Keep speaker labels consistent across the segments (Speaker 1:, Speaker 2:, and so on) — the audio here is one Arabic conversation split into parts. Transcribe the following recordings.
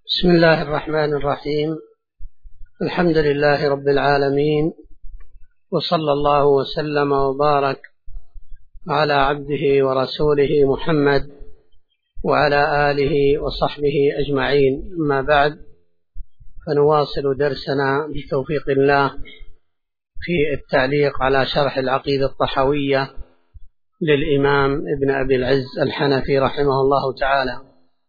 Speaker 1: بسم الله الرحمن الرحيم. الحمد لله رب العالمين، وصلى الله وسلم وبارك على عبده ورسوله محمد وعلى آله وصحبه أجمعين. أما بعد، فنواصل درسنا بتوفيق الله في التعليق على شرح العقيدة الطحاوية للإمام ابن أبي العز الحنفي رحمه الله تعالى.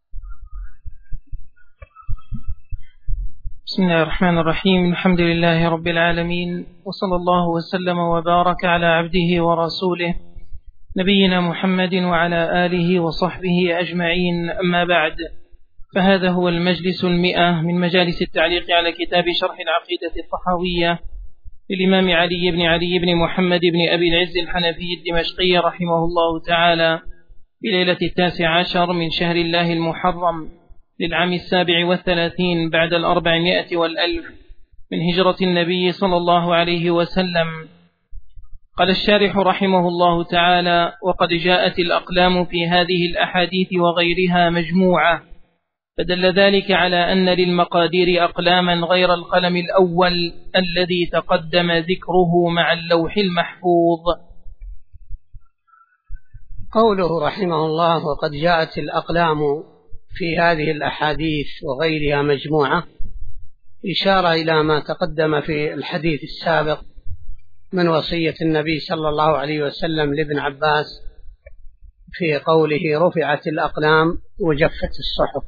Speaker 2: بسم الله الرحمن الرحيم. الحمد لله رب العالمين، وصلى الله وسلم وبارك على عبده ورسوله نبينا محمد وعلى آله وصحبه أجمعين. أما بعد، فهذا هو المجلس 100 من مجالس التعليق على كتاب شرح العقيدة الطحاوية للإمام علي بن محمد بن أبي العز الحنفي الدمشقي رحمه الله تعالى، بليلة 19 من شهر الله المحرم للعام 37 بعد 400 والألف من هجرة النبي صلى الله عليه وسلم. قال الشارح رحمه الله تعالى: وقد جاءت الأقلام في هذه الأحاديث وغيرها مجموعة، فدل ذلك على أن للمقادير أقلاما غير القلم الأول الذي تقدم ذكره مع اللوح المحفوظ.
Speaker 1: قوله رحمه الله: وقد جاءت الأقلام في هذه الأحاديث وغيرها مجموعة، إشارة إلى ما تقدم في الحديث السابق من وصية النبي صلى الله عليه وسلم لابن عباس في قوله: رفعت الأقلام وجفت الصحف.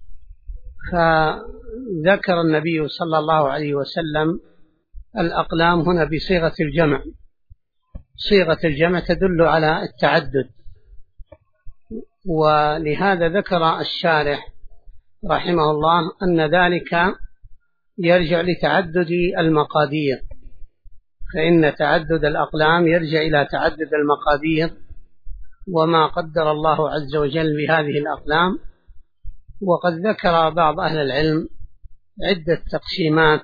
Speaker 1: فذكر النبي صلى الله عليه وسلم الأقلام هنا بصيغة الجمع. صيغة الجمع تدل على التعدد، ولهذا ذكر الشارح رحمه الله أن ذلك يرجع لتعدد المقادير، فإن تعدد الأقلام يرجع إلى تعدد المقادير وما قدر الله عز وجل بهذه الأقلام. وقد ذكر بعض أهل العلم عدة تقسيمات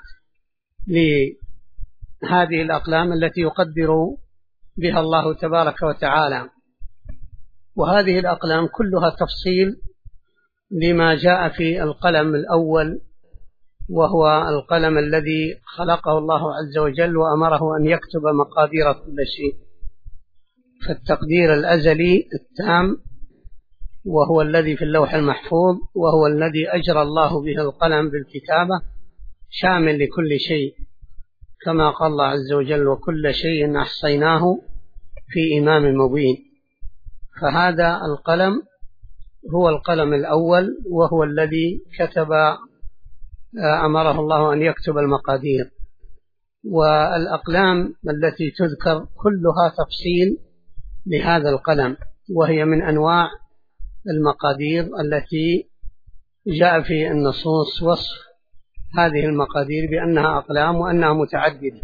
Speaker 1: لهذه الأقلام التي يقدر بها الله تبارك وتعالى، وهذه الأقلام كلها تفصيل لما جاء في القلم الأول، وهو القلم الذي خلقه الله عز وجل وأمره أن يكتب مقادير كل شيء. فالتقدير الأزلي التام وهو الذي في اللوح المحفوظ، وهو الذي أجرى الله به القلم بالكتابة، شامل لكل شيء، كما قال الله عز وجل: وكل شيء أحصيناه في إمام مبين. فهذا القلم هو القلم الأول، وهو الذي كتب، أمره الله أن يكتب المقادير. والأقلام التي تذكر كلها تفصيل لهذا القلم، وهي من أنواع المقادير التي جاء في النصوص وصف هذه المقادير بأنها أقلام وأنها متعددة.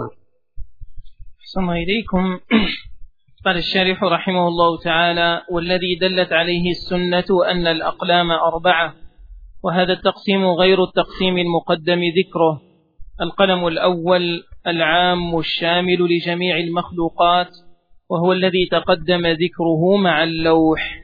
Speaker 2: صلى إليكم. قال الشارح رحمه الله تعالى: والذي دلت عليه السنة أن الأقلام 4، وهذا التقسيم غير التقسيم المقدم ذكره. القلم الأول العام الشامل لجميع المخلوقات، وهو الذي تقدم ذكره مع اللوح.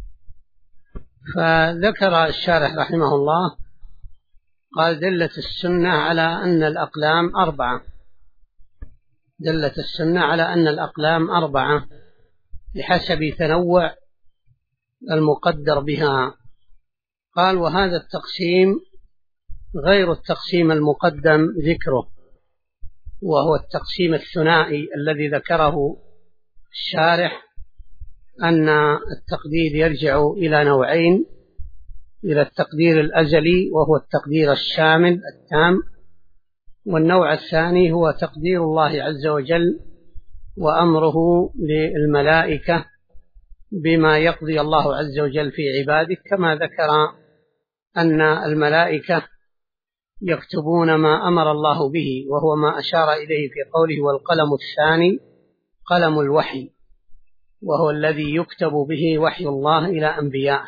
Speaker 1: فذكر الشارح رحمه الله قال: دلت السنة على أن الأقلام 4. دلت السنة على أن الأقلام 4 بحسب تنوع المقدر بها. قال: وهذا التقسيم غير التقسيم المقدم ذكره، وهو التقسيم الثنائي الذي ذكره الشارح، أن التقدير يرجع إلى نوعين: إلى التقدير الأزلي وهو التقدير الشامل التام، والنوع الثاني هو تقدير الله عز وجل وأمره للملائكة بما يقضي الله عز وجل في عباده، كما ذكر أن الملائكة يكتبون ما أمر الله به، وهو ما أشار إليه في قوله: والقلم الثاني قلم الوحي، وهو الذي يكتب به وحي الله إلى أنبيائه.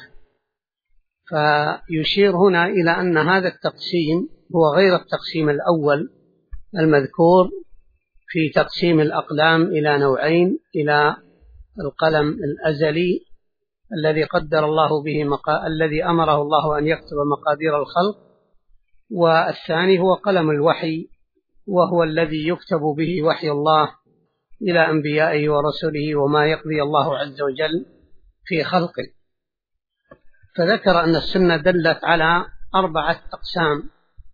Speaker 1: فيشير هنا إلى أن هذا التقسيم هو غير التقسيم الأول المذكور في تقسيم الأقلام إلى نوعين: إلى القلم الأزلي الذي قدر الله به الذي أمره الله أن يكتب مقادير الخلق، والثاني هو قلم الوحي، وهو الذي يكتب به وحي الله إلى أنبيائه ورسله وما يقضي الله عز وجل في خلقه. فذكر أن السنة دلت على 4 أقسام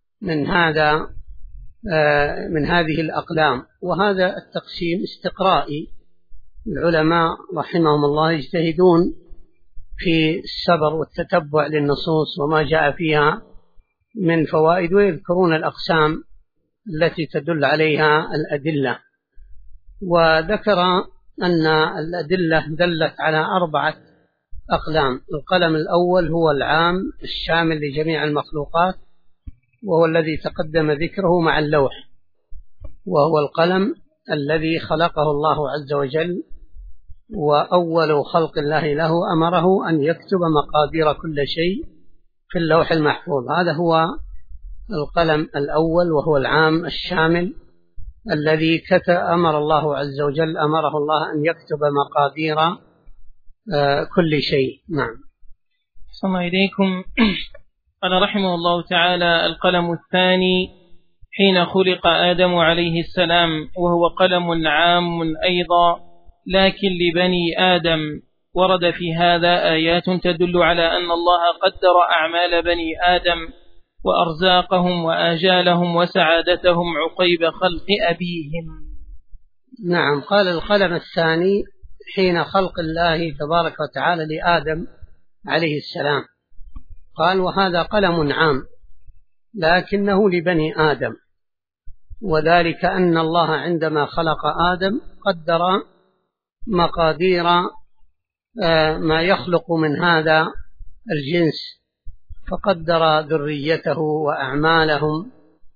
Speaker 1: من هذه الأقلام، وهذا التقسيم استقرائي. العلماء رحمهم الله يجتهدون في السبر والتتبع للنصوص وما جاء فيها من فوائد، ويذكرون الأقسام التي تدل عليها الأدلة. وذكر أن الأدلة دلت على 4 أقلام. القلم الأول هو العام الشامل لجميع المخلوقات، وهو الذي تقدم ذكره مع اللوح، وهو القلم الذي خلقه الله عز وجل، وأول خلق الله له أمره أن يكتب مقادير كل شيء في اللوح المحفوظ. هذا هو القلم الأول، وهو العام الشامل الذي أمره الله عز وجل أن يكتب مقادير كل شيء. نعم.
Speaker 2: صلى إليكم. قال رحمه الله تعالى: القلم الثاني حين خلق آدم عليه السلام، وهو قلم عام أيضا لكن لبني آدم. ورد في هذا آيات تدل على أن الله قدر أعمال بني آدم وأرزاقهم وآجالهم وسعادتهم عقيب خلق أبيهم.
Speaker 1: نعم. قال القلم الثاني حين خلق الله تبارك وتعالى لآدم عليه السلام، قال: وهذا قلم عام لكنه لبني آدم، وذلك أن الله عندما خلق آدم قدر مقادير ما يخلق من هذا الجنس، فقدر ذريته وأعمالهم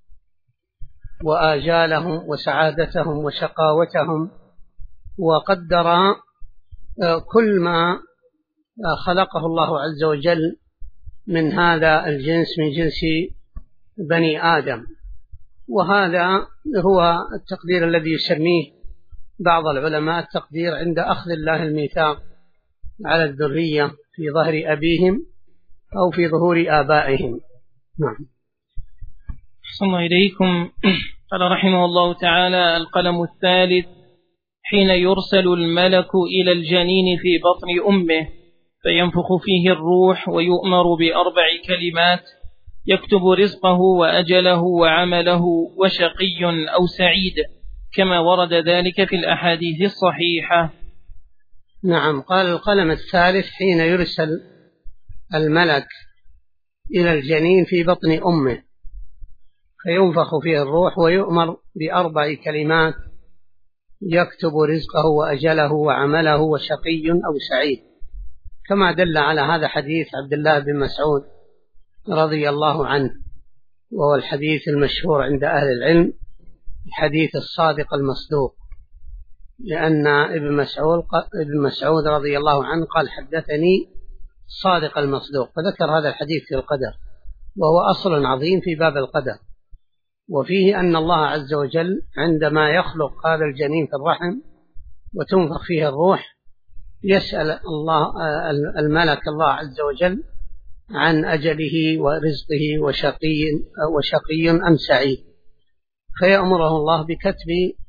Speaker 1: وآجالهم وسعادتهم وشقاوتهم، وقدر كل ما خلقه الله عز وجل من هذا الجنس من جنس بني آدم. وهذا هو التقدير الذي يسميه بعض العلماء التقدير عند أخذ الله الميثاق على الذرية في ظهر أبيهم أو في ظهور آبائهم. نعم.
Speaker 2: صلى إليكم. قال رحمه الله تعالى: القلم الثالث حين يرسل الملك إلى الجنين في بطن أمه فينفخ فيه الروح ويؤمر ب4 كلمات يكتب رزقه وأجله وعمله وشقي أو سعيد، كما ورد ذلك في الأحاديث الصحيحة.
Speaker 1: نعم. قال القلم الثالث حين يرسل الملك إلى الجنين في بطن أمه فينفخ فيه الروح ويؤمر ب4 كلمات يكتب رزقه وأجله وعمله وشقي أو سعيد، كما دل على هذا حديث عبد الله بن مسعود رضي الله عنه، وهو الحديث المشهور عند أهل العلم حديث الصادق المصدوق، لأن ابن مسعود رضي الله عنه قال: حدثني الصادق المصدوق، فذكر هذا الحديث في القدر، وهو أصل عظيم في باب القدر. وفيه أن الله عز وجل عندما يخلق هذا الجنين في الرحم وتنفخ فيه الروح يسأل الله الملك الله عز وجل عن أجله ورزقه وشقي أم سعيد، فيأمره الله بكتب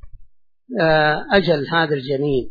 Speaker 1: أجل هذا الجنين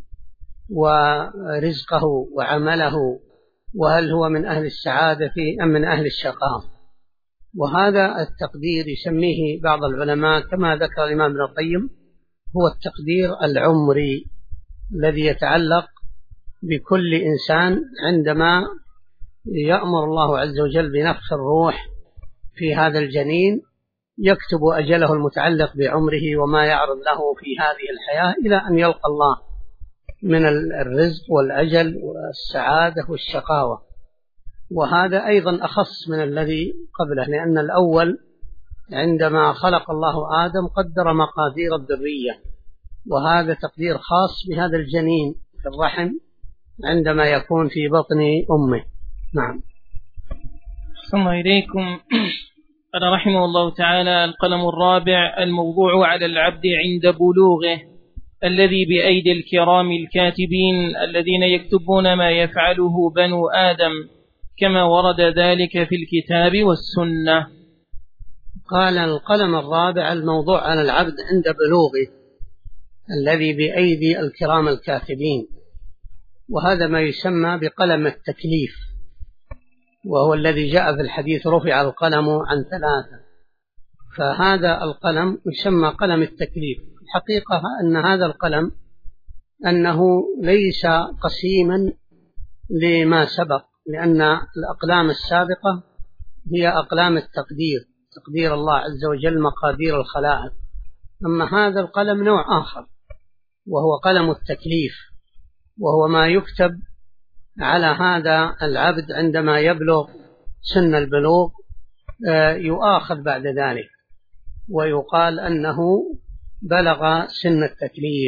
Speaker 1: ورزقه وعمله، وهل هو من أهل السعادة أم من أهل الشقاء. وهذا التقدير يسميه بعض العلماء كما ذكر الإمام ابن القيم هو التقدير العمري الذي يتعلق بكل إنسان عندما يأمر الله عز وجل بنفخ الروح في هذا الجنين، يكتب أجله المتعلق بعمره وما يعرض له في هذه الحياة إلى أن يلقى الله من الرزق والأجل والسعادة والشقاوة. وهذا أيضا أخص من الذي قبله، لأن الأول عندما خلق الله آدم قدر مقادير الذرية، وهذا تقدير خاص بهذا الجنين في الرحم عندما يكون في بطن أمه. نعم.
Speaker 2: ثم إليكم. قال رحمه الله تعالى: القلم الرابع الموضوع على العبد عند بلوغه الذي بأيدي الكرام الكاتبين الذين يكتبون ما يفعله بنو آدم كما ورد ذلك في الكتاب والسنة.
Speaker 1: قال القلم الرابع الموضوع على العبد عند بلوغه الذي بأيدي الكرام الكاتبين، وهذا ما يسمى بقلم التكليف، وهو الذي جاء في الحديث رفع القلم عن 3، فهذا القلم يسمى قلم التكليف. الحقيقة أن هذا القلم أنه ليس قسيما لما سبق، لأن الأقلام السابقة هي أقلام التقدير، تقدير الله عز وجل مقادير الخلائق. أما هذا القلم نوع آخر وهو قلم التكليف، وهو ما يكتب على هذا العبد عندما يبلغ سن البلوغ، يؤاخذ بعد ذلك ويقال أنه بلغ سن التكليف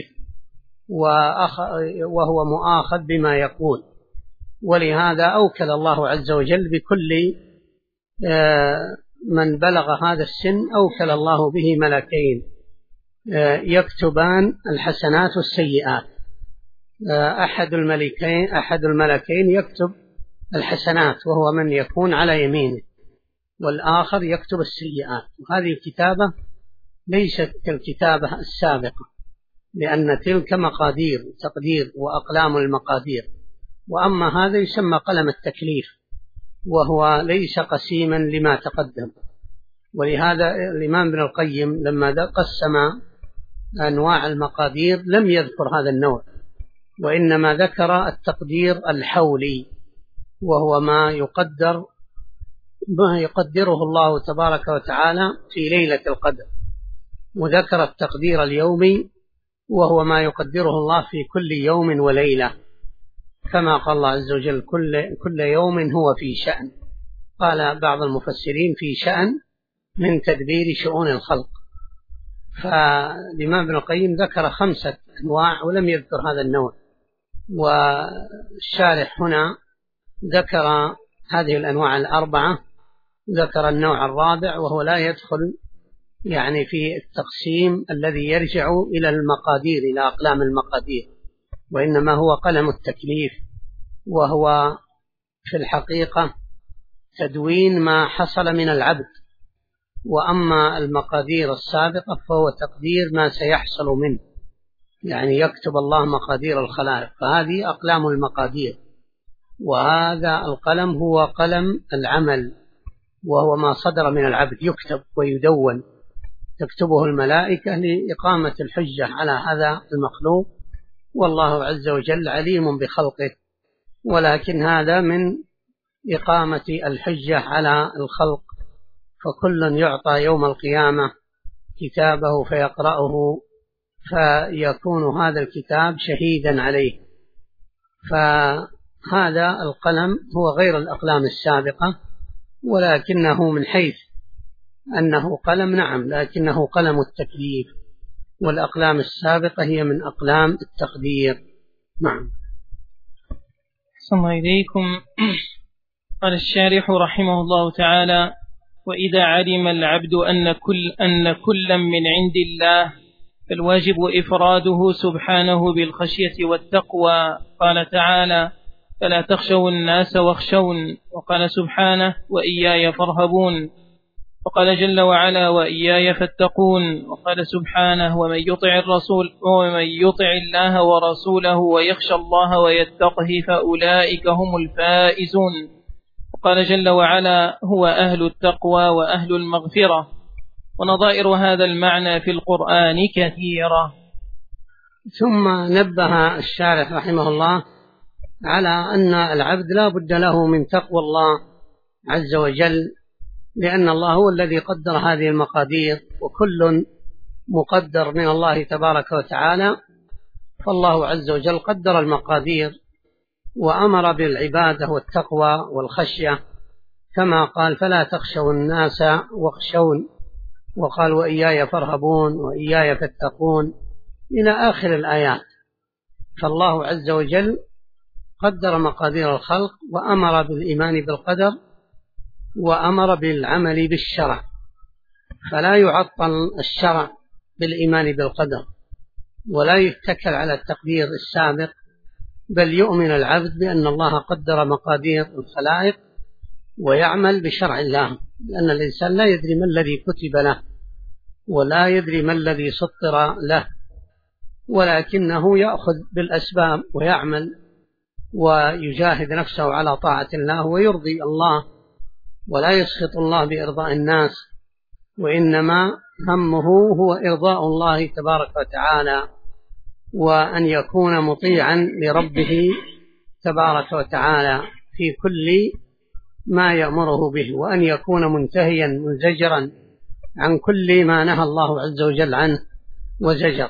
Speaker 1: وهو مؤاخذ بما يقول. ولهذا أوكل الله عز وجل بكل من بلغ هذا السن، أوكل الله به ملكين يكتبان الحسنات والسيئات. أحد الملكين يكتب الحسنات وهو من يكون على يمينه، والآخر يكتب السيئات. وهذه الكتابة ليست كالكتابة السابقة، لأن تلك مقادير تقدير وأقلام المقادير، وأما هذا يسمى قلم التكليف وهو ليس قسيما لما تقدم. ولهذا الإمام ابن القيم لما قسم أنواع المقادير لم يذكر هذا النوع، وإنما ذكر التقدير الحولي، وهو ما يقدره الله تبارك وتعالى في ليلة القدر، وذكر التقدير اليومي وهو ما يقدره الله في كل يوم وليلة، كما قال الله عز وجل كل يوم هو في شأن. قال بعض المفسرين في شأن من تدبير شؤون الخلق. فالإمام ابن القيم ذكر 5 أنواع ولم يذكر هذا النوع، والشارح هنا ذكر هذه الأنواع 4، ذكر النوع الرابع وهو لا يدخل يعني في التقسيم الذي يرجع إلى المقادير، إلى أقلام المقادير، وإنما هو قلم التكليف، وهو في الحقيقة تدوين ما حصل من العبد. وأما المقادير السابقة فهو تقدير ما سيحصل منه، يعني يكتب الله مقادير الخلائق، فهذه أقلام المقادير. وهذا القلم هو قلم العمل، وهو ما صدر من العبد يكتب ويدون، تكتبه الملائكة لإقامة الحجة على هذا المخلوق، والله عز وجل عليم بخلقه، ولكن هذا من إقامة الحجة على الخلق، فكل يعطى يوم القيامة كتابه فيقرأه فيكون هذا الكتاب شهيدا عليه. فهذا القلم هو غير الأقلام السابقة، ولكنه من حيث أنه قلم نعم، لكنه قلم التكليف، والأقلام السابقة هي من أقلام التقدير. نعم.
Speaker 2: صلى الله إليكم. قال الشارح رحمه الله تعالى: وإذا علم العبد أن كلا من عند الله فالواجب إفراده سبحانه بالخشية والتقوى. قال تعالى: فلا تخشوا الناس واخشون. وقال سبحانه: وإياي فارهبون. وقال جل وعلا: وإياي فاتقون. وقال سبحانه: ومن يطع الله ورسوله ويخشى الله ويتقه فأولئك هم الفائزون. وقال جل وعلا: هو أهل التقوى وأهل المغفرة. ونظائر هذا المعنى في القرآن كثيرة.
Speaker 1: ثم نبه الشارح رحمه الله على أن العبد لا بد له من تقوى الله عز وجل، لأن الله هو الذي قدر هذه المقادير، وكل مقدر من الله تبارك وتعالى. فالله عز وجل قدر المقادير وأمر بالعبادة والتقوى والخشية، كما قال: فلا تخشوا الناس واخشون، وقال: وإياي فارهبون وإياي فاتقون، إلى آخر الآيات. فالله عز وجل قدر مقادير الخلق، وأمر بالإيمان بالقدر، وأمر بالعمل بالشرع، فلا يعطل الشرع بالإيمان بالقدر، ولا يتكل على التقدير السابق، بل يؤمن العبد بأن الله قدر مقادير الخلائق ويعمل بشرع الله، لأن الإنسان لا يدري ما الذي كتب له ولا يدري ما الذي سطر له، ولكنه يأخذ بالأسباب ويعمل ويجاهد نفسه على طاعة الله ويرضي الله، ولا يسخط الله بإرضاء الناس، وإنما همه هو إرضاء الله تبارك وتعالى، وأن يكون مطيعا لربه تبارك وتعالى في كل ما يأمره به، وأن يكون منتهيا منزجرا عن كل ما نهى الله عز وجل عنه وزجر.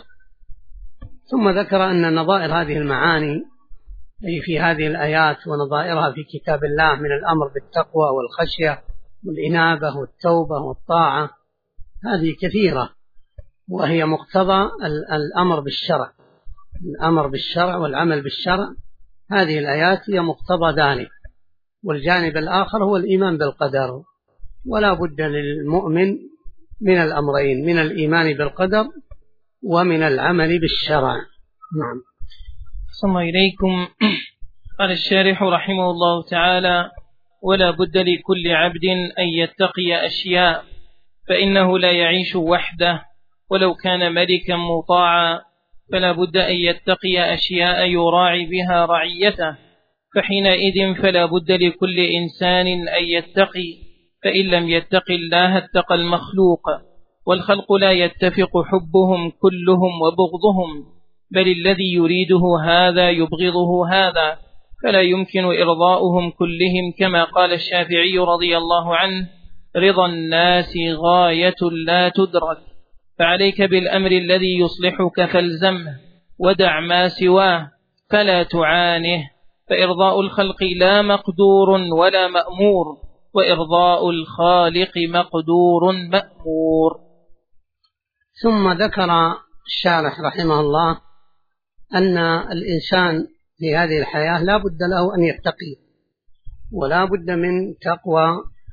Speaker 1: ثم ذكر أن نظائر هذه المعاني أي في هذه الآيات ونظائرها في كتاب الله من الأمر بالتقوى والخشية والإنابة والتوبة والطاعة هذه كثيرة، وهي مقتضى الأمر بالشرع، الأمر بالشرع والعمل بالشرع، هذه الآيات هي مقتضى ذلك. والجانب الآخر هو الإيمان بالقدر، ولا بد للمؤمن من الأمرين، من الإيمان بالقدر ومن العمل بالشرع. نعم.
Speaker 2: ثم إليكم. قال الشارح رحمه الله تعالى: ولا بد لكل عبد أن يتقي أشياء، فإنه لا يعيش وحده ولو كان ملكا مطاعا، فلا بد أن يتقي أشياء يراعي بها رعيته، فحينئذ فلا بد لكل إنسان أن يتقي، فإن لم يتق الله اتقى المخلوق، والخلق لا يتفق حبهم كلهم وبغضهم، بل الذي يريده هذا يبغضه هذا، فلا يمكن إرضاؤهم كلهم، كما قال الشافعي رضي الله عنه: رضا الناس غاية لا تدرك، فعليك بالأمر الذي يصلحك فالزمه، ودع ما سواه فلا تعانه، فإرضاء الخلق لا مقدور ولا مأمور، وإرضاء الخالق مقدور مأمور.
Speaker 1: ثم ذكر الشارح رحمه الله أن الإنسان في هذه الحياة لا بد له أن يتقي، ولا بد من تقوى،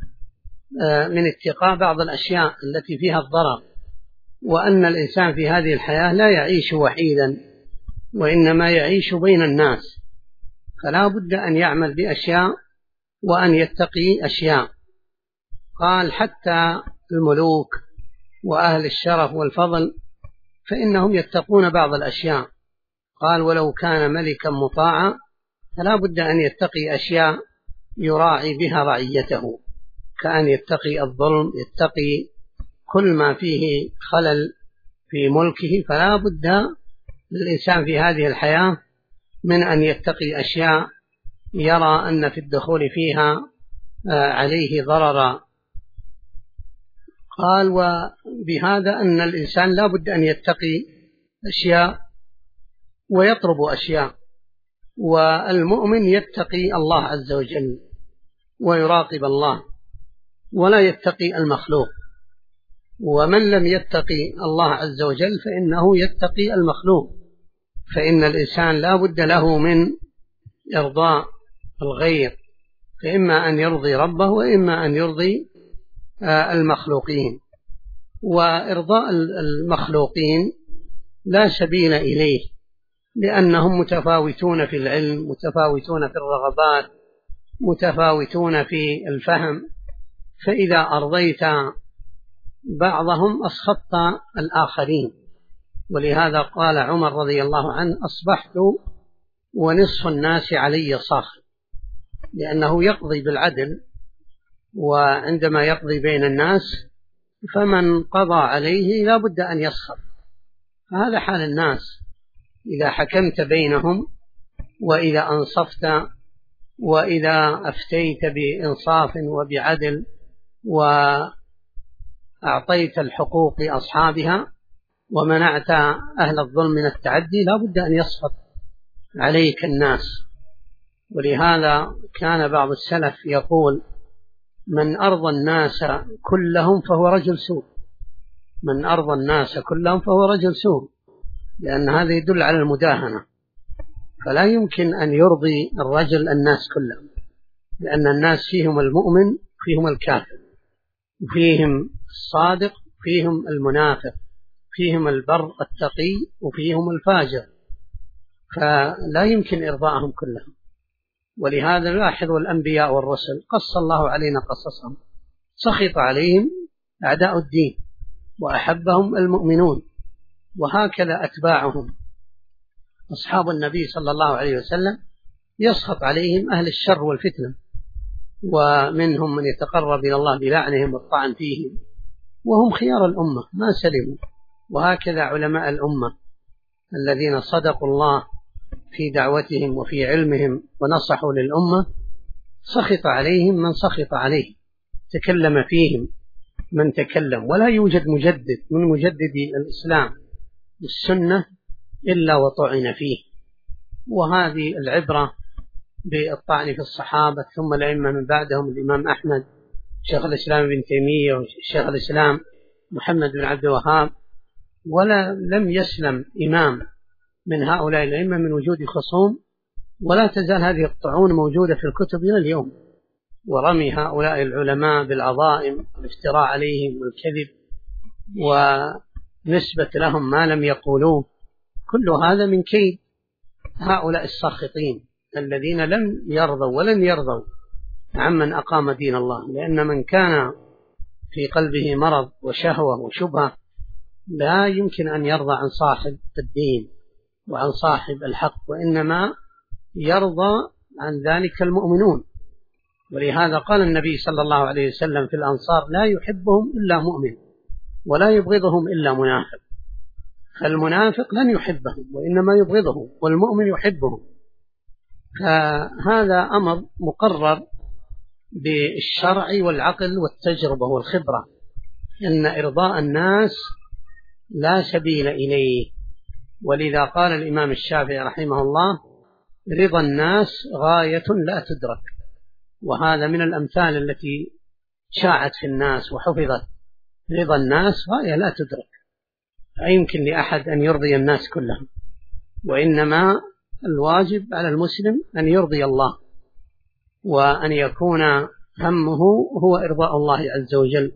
Speaker 1: من اتقاء بعض الأشياء التي فيها الضرر، وأن الإنسان في هذه الحياة لا يعيش وحيدا، وإنما يعيش بين الناس، فلا بد أن يعمل بأشياء وأن يتقي أشياء. قال حتى الملوك وأهل الشرف والفضل فإنهم يتقون بعض الأشياء. قال ولو كان ملكا مطاعا فلا بد أن يتقي أشياء يراعي بها رعيته، كأن يتقي الظلم، يتقي كل ما فيه خلل في ملكه، فلا بد للإنسان في هذه الحياة من أن يتقي أشياء يرى أن في الدخول فيها عليه ضررا. قال وبهذا أن الإنسان لا بد أن يتقي أشياء ويطلب أشياء، والمؤمن يتقي الله عز وجل ويراقب الله ولا يتقي المخلوق، ومن لم يتقي الله عز وجل فإنه يتقي المخلوق، فإن الإنسان لا بد له من إرضاء الغير، فإما أن يرضي ربه وإما أن يرضي المخلوقين، وإرضاء المخلوقين لا سبيل إليه، لأنهم متفاوتون في العلم، متفاوتون في الرغبات، متفاوتون في الفهم، فإذا أرضيت بعضهم أسخطت الآخرين. ولهذا قال عمر رضي الله عنه: أصبحت ونصف الناس علي صاخب، لأنه يقضي بالعدل، وعندما يقضي بين الناس فمن قضى عليه لا بد أن يسخط. فهذا حال الناس إذا حكمت بينهم، وإذا أنصفت، وإذا أفتيت بإنصاف وبعدل وأعطيت الحقوق أصحابها ومنعت أهل الظلم من التعدي، لا بد أن يسخط عليك الناس. ولهذا كان بعض السلف يقول: من أرضى الناس كلهم فهو رجل سوء، من أرضى الناس كلهم فهو رجل سوء، لأن هذا يدل على المداهنة، فلا يمكن أن يرضي الرجل الناس كلهم، لأن الناس فيهم المؤمن، فيهم الكافر، فيهم الصادق، فيهم المنافق، فيهم البر التقي وفيهم الفاجر، فلا يمكن إرضاءهم كلهم. ولهذا نلاحظ الأنبياء والرسل قص الله علينا قصصهم، سخط عليهم أعداء الدين وأحبهم المؤمنون، وهكذا أتباعهم أصحاب النبي صلى الله عليه وسلم يسخط عليهم أهل الشر والفتنة، ومنهم من يتقرب إلى الله بلعنهم والطعن فيهم، وهم خيار الأمة ما سلموا. وهكذا علماء الأمة الذين صدقوا الله في دعوتهم وفي علمهم ونصحوا للأمة سخط عليهم من سخط عليه، تكلم فيهم من تكلم، ولا يوجد مجدد من مجددي الإسلام والسنة إلا وطعن فيه. وهذه العبرة بالطعن في الصحابة ثم الأئمة من بعدهم، الإمام أحمد، شيخ الإسلام ابن تيمية، وشيخ الإسلام محمد بن عبد الوهاب، لم يسلم إمام من هؤلاء الأئمة من وجود خصوم، ولا تزال هذه الطعون موجودة في الكتب إلى اليوم، ورمي هؤلاء العلماء بالعظائم والافتراء عليهم والكذب ونسبة لهم ما لم يقولوه، كل هذا من كيد هؤلاء الساخطين الذين لم يرضوا ولن يرضوا عمن أقام دين الله. لأن من كان في قلبه مرض وشهوة وشبهة لا يمكن أن يرضى عن صاحب الدين وعن صاحب الحق، وإنما يرضى عن ذلك المؤمنون. ولهذا قال النبي صلى الله عليه وسلم في الأنصار: لا يحبهم إلا مؤمن ولا يبغضهم إلا منافق. فالمنافق لن يحبهم وإنما يبغضهم، والمؤمن يحبهم. فهذا أمر مقرر بالشرع والعقل والتجربة والخبرة، إن إرضاء الناس لا سبيل إليه. ولذا قال الإمام الشافعي رحمه الله: رضا الناس غاية لا تدرك. وهذا من الأمثال التي شاعت في الناس وحفظت. رضا الناس غاية لا تدرك، لا يمكن لأحد أن يرضي الناس كلهم، وإنما الواجب على المسلم أن يرضي الله، وأن يكون همه هو إرضاء الله عز وجل،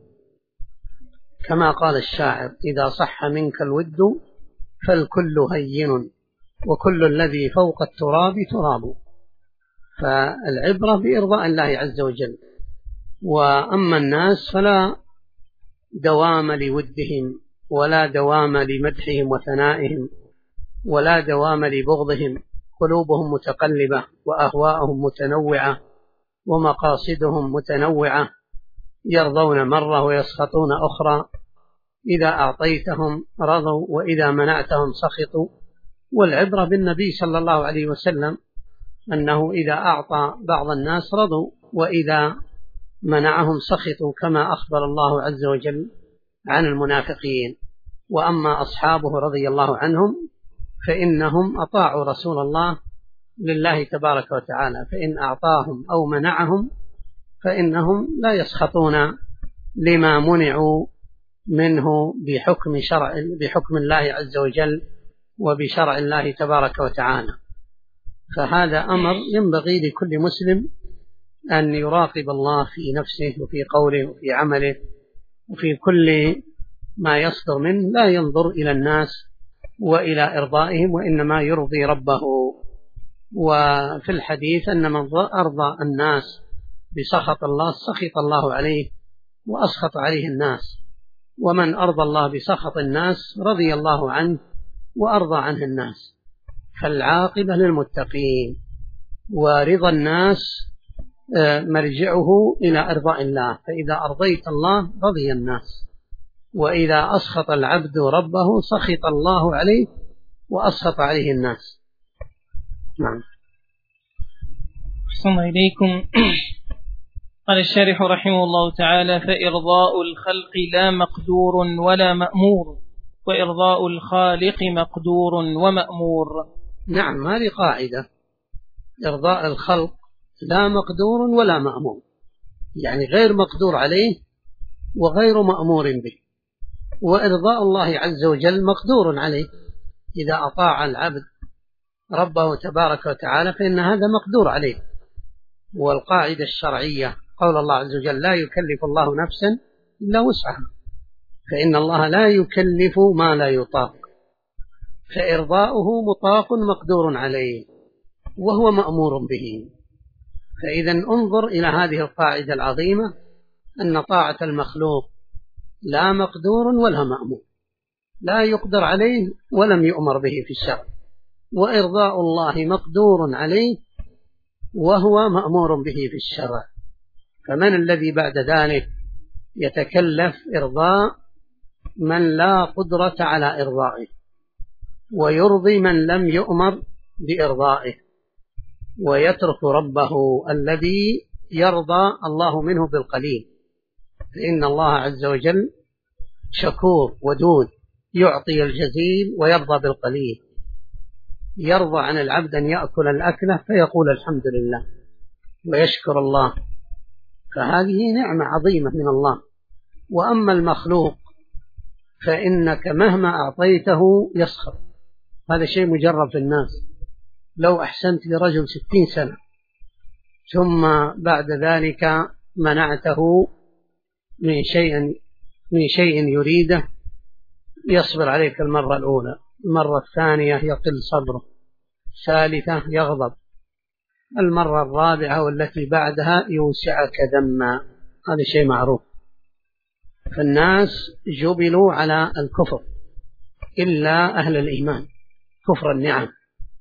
Speaker 1: كما قال الشاعر: إذا صح منك الود فالكل هين وكل الذي فوق التراب تراب. فالعبرة بإرضاء الله عز وجل. وأما الناس فلا دوام لودهم ولا دوام لمدحهم وثنائهم ولا دوام لبغضهم، قلوبهم متقلبة وأهواءهم متنوعة ومقاصدهم متنوعة، يرضون مرة ويسخطون أخرى، إذا أعطيتهم رضوا وإذا منعتهم سخطوا. والعبرة بالنبي صلى الله عليه وسلم أنه إذا أعطى بعض الناس رضوا وإذا منعهم سخطوا، كما أخبر الله عز وجل عن المنافقين. وأما أصحابه رضي الله عنهم فإنهم أطاعوا رسول الله لله تبارك وتعالى، فإن أعطاهم أو منعهم فإنهم لا يسخطون لما منعوا منه بحكم الله عز وجل وبشرع الله تبارك وتعالى. فهذا أمر ينبغي لكل مسلم أن يراقب الله في نفسه وفي قوله وفي عمله وفي كل ما يصدر منه، لا ينظر إلى الناس وإلى إرضائهم، وإنما يرضي ربه. وفي الحديث أن من أرضى الناس بسخط الله سخط الله عليه وأسخط عليه الناس، ومن أرضى الله بسخط الناس رضي الله عنه وأرضى عنه الناس. فالعاقبة للمتقين، ورضا الناس مرجعه إلى إرضاء الله، فإذا أرضيت الله رضي الناس، وإذا أسخط العبد ربه سخط الله عليه وأسخط عليه الناس. نعم.
Speaker 2: أحسن إليكم. قال الشارح رحمه الله تعالى: فإرضاء الخلق لا مقدور ولا مأمور، وإرضاء الخالق مقدور ومأمور.
Speaker 1: نعم، هذه قاعدة: إرضاء الخلق لا مقدور ولا مأمور، يعني غير مقدور عليه وغير مأمور به. وإرضاء الله عز وجل مقدور عليه، إذا أطاع العبد ربه تبارك وتعالى فإن هذا مقدور عليه. والقاعدة الشرعية قول الله عز وجل: لا يكلف الله نفسا إلا وسعها. فإن الله لا يكلف ما لا يطاق، فإرضاؤه مطاق مقدور عليه وهو مأمور به. فإذا انظر إلى هذه القاعدة العظيمة، أن طاعة المخلوق لا مقدور ولا مأمور، لا يقدر عليه ولم يؤمر به في الشرع، وإرضاء الله مقدور عليه وهو مأمور به في الشرع. فمن الذي بعد ذلك يتكلف إرضاء من لا قدرة على إرضائه، ويرضي من لم يؤمر بإرضائه، ويترك ربه الذي يرضى الله منه بالقليل؟ فإن الله عز وجل شكور ودود، يعطي الجزيل ويرضى بالقليل. يرضى عن العبد أن يأكل الأكلة فيقول الحمد لله ويشكر الله، فهذه نعمة عظيمة من الله. وأما المخلوق فإنك مهما أعطيته يسخر، هذا شيء مجرب في الناس. لو أحسنت لرجل 60 سنة ثم بعد ذلك منعته من شيء يريده، يصبر عليك المرة الأولى، المرة الثانية يقل صبره، الثالثة يغضب، المرة الرابعة والتي بعدها يوسعك ذما. هذا شيء معروف. فالناس جبلوا على الكفر إلا أهل الإيمان، كفر النعم.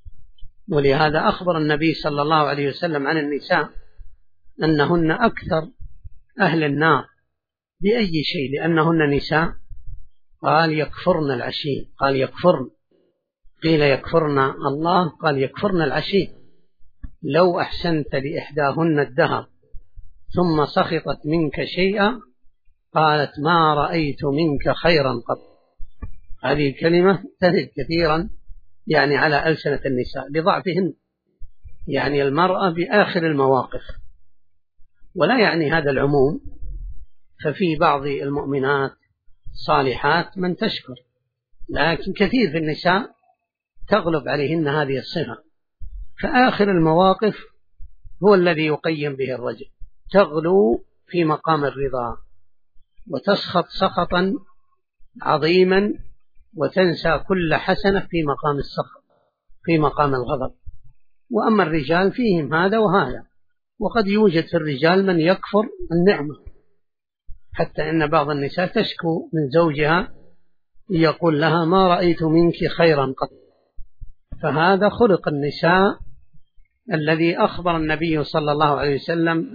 Speaker 1: ولهذا أخبر النبي صلى الله عليه وسلم عن النساء أنهن أكثر أهل النار. بأي شيء؟ لأنهن نساء. قال يكفرن العشي، قال يكفرن، قيل يكفرن الله، قال يكفرن العشي. لو أحسنت لإحداهن الدهر ثم سخطت منك شيئا قالت ما رأيت منك خيرا قط. هذه الكلمة ترد كثيرا يعني على ألسنة النساء لضعفهن، يعني المرأة بآخر المواقف. ولا يعني هذا العموم، ففي بعض المؤمنات صالحات من تشكر، لكن كثير في النساء تغلب عليهن هذه الصفة. فآخر المواقف هو الذي يقيم به الرجل، تغلو في مقام الرضا وتسخط سخطا عظيما وتنسى كل حسنة في مقام السخط، في مقام الغضب. وأما الرجال فيهم هذا وهذا، وقد يوجد في الرجال من يكفر النعمة، حتى إن بعض النساء تشكو من زوجها يقول لها ما رأيت منك خيرا قط. فهذا خلق النساء الذي أخبر النبي صلى الله عليه وسلم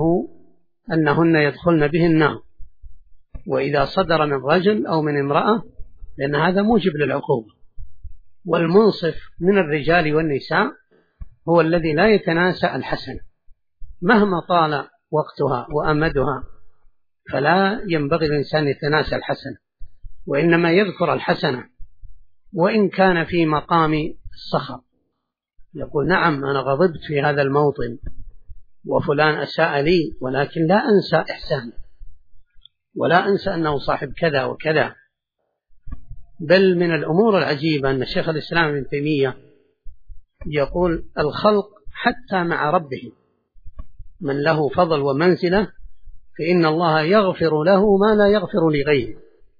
Speaker 1: أنهن يدخلن به النار، وإذا صدر من رجل أو من امرأة، لأن هذا موجب للعقوبة. والمنصف من الرجال والنساء هو الذي لا يتناسى الحسنة مهما طال وقتها وأمدها، فلا ينبغي الإنسان يتناسى الحسنة، وإنما يذكر الحسنة وإن كان في مقام السخط. يقول نعم أنا غضبت في هذا الموطن وفلان أساء لي، ولكن لا أنسى إحسانه، ولا أنسى أنه صاحب كذا وكذا. بل من الأمور العجيبة أن شيخ الإسلام ابن تيمية يقول الخلق حتى مع ربهم من له فضل ومنزلة فإن الله يغفر له ما لا يغفر لغيره.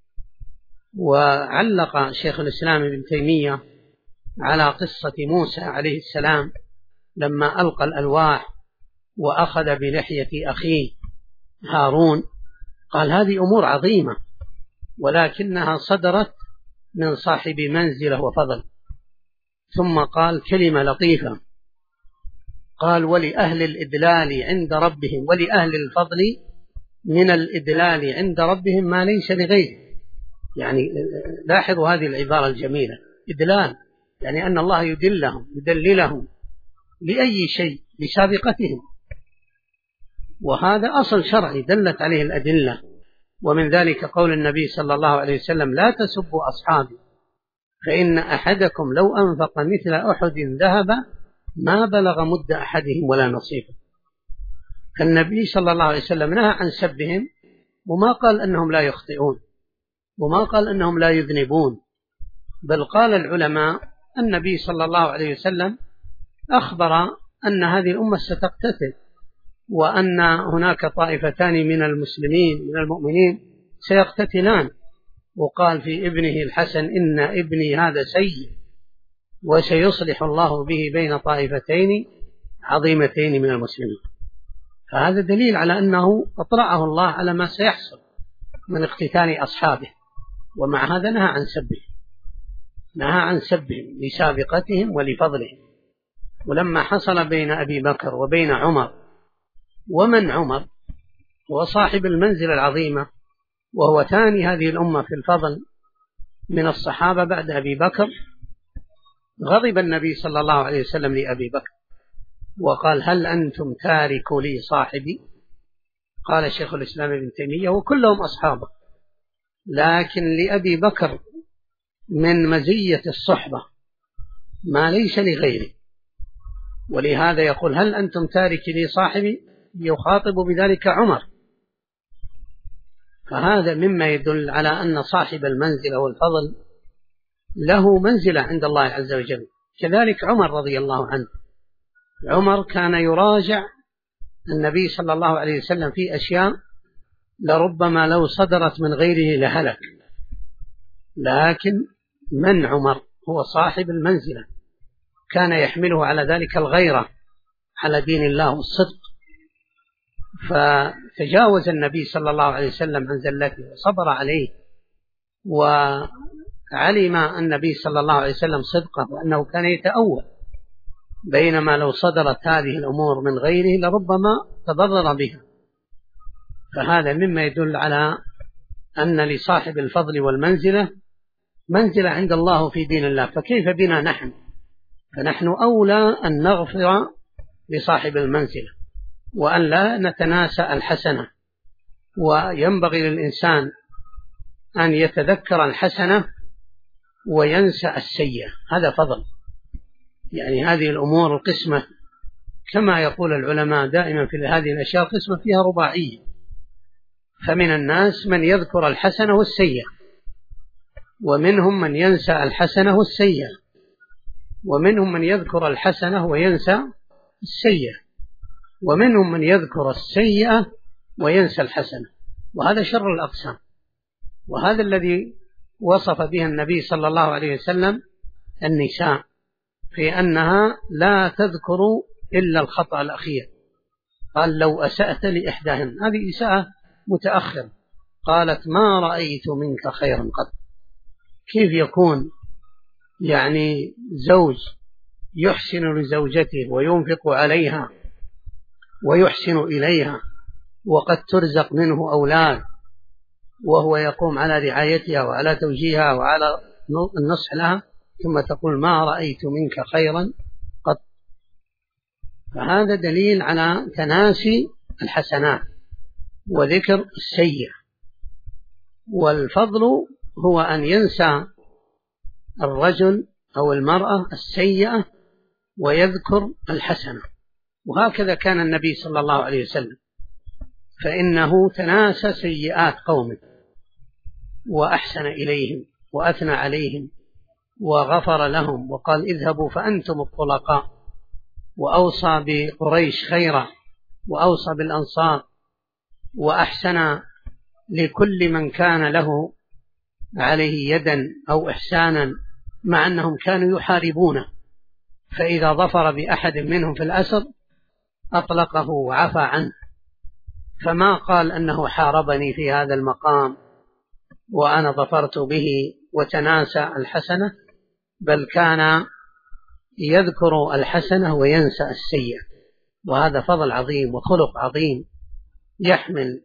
Speaker 1: وعلق شيخ الإسلام ابن تيمية على قصة موسى عليه السلام لما ألقى الألواح وأخذ بلحية أخيه هارون، قال هذه أمور عظيمة ولكنها صدرت من صاحب منزلة وفضل. ثم قال كلمة لطيفة، قال ولأهل الإدلال عند ربهم، ولأهل الفضل من الإدلال عند ربهم ما ليس لغيره. يعني لاحظوا هذه العبارة الجميلة، إدلال يعني أن الله يدلهم يدللهم لأي شيء لسابقتهم، وهذا أصل شرعي دلت عليه الأدلة. ومن ذلك قول النبي صلى الله عليه وسلم لا تسبوا أصحابي فإن أحدكم لو أنفق مثل أحد ذهبا ما بلغ مد أحدهم ولا نصيبه. فالنبي صلى الله عليه وسلم نهى عن سبهم، وما قال أنهم لا يخطئون، وما قال أنهم لا يذنبون، بل قال العلماء النبي صلى الله عليه وسلم أخبر أن هذه الأمة ستقتتل، وأن هناك طائفتان من المسلمين من المؤمنين سيقتتلان، وقال في ابنه الحسن: إن ابني هذا سيء وسيصلح الله به بين طائفتين عظيمتين من المسلمين. فهذا دليل على أنه أطلعه الله على ما سيحصل من اقتتال أصحابه، ومع هذا نهى عن سبهم لسابقتهم ولفضلهم. ولما حصل بين أبي بكر وبين عمر، ومن عمر هو صاحب المنزلة العظيمة وهو ثاني هذه الأمة في الفضل من الصحابة بعد أبي بكر، غضب النبي صلى الله عليه وسلم لأبي بكر وقال: هل أنتم تاركوا لي صاحبي؟ قال شيخ الإسلام ابن تيمية: وكلهم أصحابه، لكن لأبي بكر من مزية الصحبة ما ليس لغيره، ولهذا يقول: هل أنتم تارك لي صاحبي؟ يخاطب بذلك عمر. فهذا مما يدل على أن صاحب المنزلة والفضل له منزلة عند الله عز وجل. كذلك عمر رضي الله عنه، عمر كان يراجع النبي صلى الله عليه وسلم في أشياء لربما لو صدرت من غيره لهلك، لكن من عمر هو صاحب المنزلة، كان يحمله على ذلك الغيرة على دين الله والصدق، فتجاوز النبي صلى الله عليه وسلم عن زلته وصبر عليه، وعلم النبي صلى الله عليه وسلم صدقه وأنه كان يتأول، بينما لو صدرت هذه الأمور من غيره لربما تضرر بها. فهذا مما يدل على أن لصاحب الفضل والمنزلة منزلة عند الله في دين الله. فكيف بنا نحن؟ فنحن أولى أن نغفر لصاحب المنزلة وأن لا نتناسى الحسنة، وينبغي للإنسان أن يتذكر الحسنة وينسى السيئة. هذا فضل، يعني هذه الأمور القسمة كما يقول العلماء دائما في هذه الأشياء قسمة فيها رباعية، فمن الناس من يذكر الحسنة والسيئة، ومنهم من ينسى الحسنة والسيئة، ومنهم من يذكر الحسنة وينسى السيئة، ومنهم من يذكر السيئة وينسى الحسنة. وهذا شر الأقسام، وهذا الذي وصف به النبي صلى الله عليه وسلم النساء في أنها لا تذكر إلا الخطأ الأخير. قال: لو أسأت لإحداهن، هذه إساءة متأخر، قالت: ما رأيت منك خيرا قط. كيف يكون يعني زوج يحسن لزوجته وينفق عليها ويحسن إليها وقد ترزق منه أولاد، وهو يقوم على رعايتها وعلى توجيهها وعلى النصح لها، ثم تقول: ما رأيت منك خيرا قط؟ فهذا دليل على تناسي الحسنات وذكر السيئة. والفضل هو أن ينسى الرجل أو المرأة السيئة ويذكر الحسنة. وهكذا كان النبي صلى الله عليه وسلم، فإنه تناسى سيئات قومه وأحسن إليهم وأثنى عليهم وغفر لهم وقال: اذهبوا فأنتم الطلقاء، وأوصى بقريش خيرا، وأوصى بالأنصار، وأحسن لكل من كان له عليه يدا أو إحسانا، مع أنهم كانوا يحاربونه، فإذا ظفر بأحد منهم في الأسر أطلقه وعفى عنه، فما قال أنه حاربني في هذا المقام وأنا ظفرت به وتناسى الحسنة، بل كان يذكر الحسنة وينسى السيئة. وهذا فضل عظيم وخلق عظيم يحمل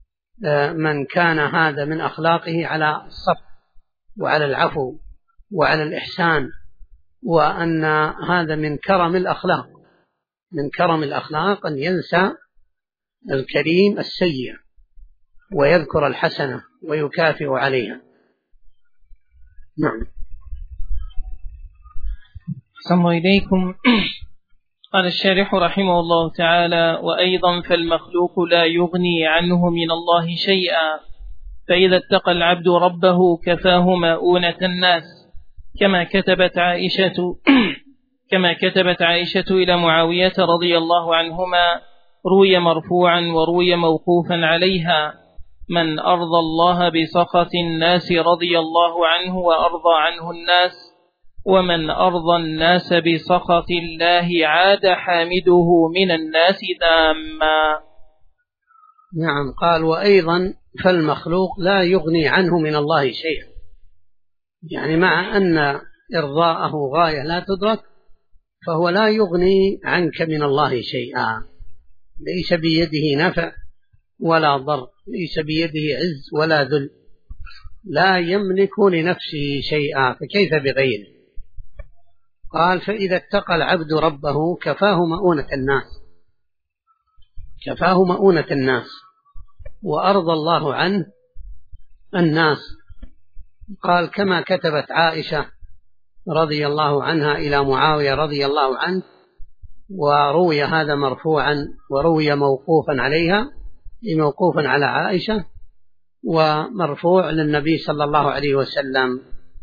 Speaker 1: من كان هذا من أخلاقه على الصفح وعلى العفو وعلى الإحسان، وأن هذا من كرم الأخلاق، من كرم الأخلاق أن ينسى الكريم السيئة ويذكر الحسنة ويكافئ عليها. نعم.
Speaker 2: أحسن إليكم. قال الشارح رحمه الله تعالى: وأيضا فالمخلوق لا يغني عنه من الله شيئا، فإذا اتقى العبد ربه كفاه مؤونة الناس، كما كتبت عائشة إلى معاوية رضي الله عنهما، روي مرفوعا وروي موقوفا عليها: من أرضى الله بسخط الناس رضي الله عنه وأرضى عنه الناس، ومن أرضى الناس بسخط الله عاد حامده من الناس ذاما.
Speaker 1: نعم. قال وأيضا فالمخلوق لا يغني عنه من الله شيئا، يعني مع أن إرضاءه غاية لا تدرك فهو لا يغني عنك من الله شيئا، ليس بيده نفع ولا ضر، ليس بيده عز ولا ذل، لا يملك لنفسه شيئا، فكيف بغيره؟ قال فإذا اتقى العبد ربه كفاه مؤونة الناس، كفاه مؤونة الناس وأرضى الله عنه الناس. قال كما كتبت عائشة رضي الله عنها إلى معاوية رضي الله عنه، وروي هذا مرفوعا وروي موقوفا عليها، موقوفا على عائشة ومرفوع للنبي صلى الله عليه وسلم.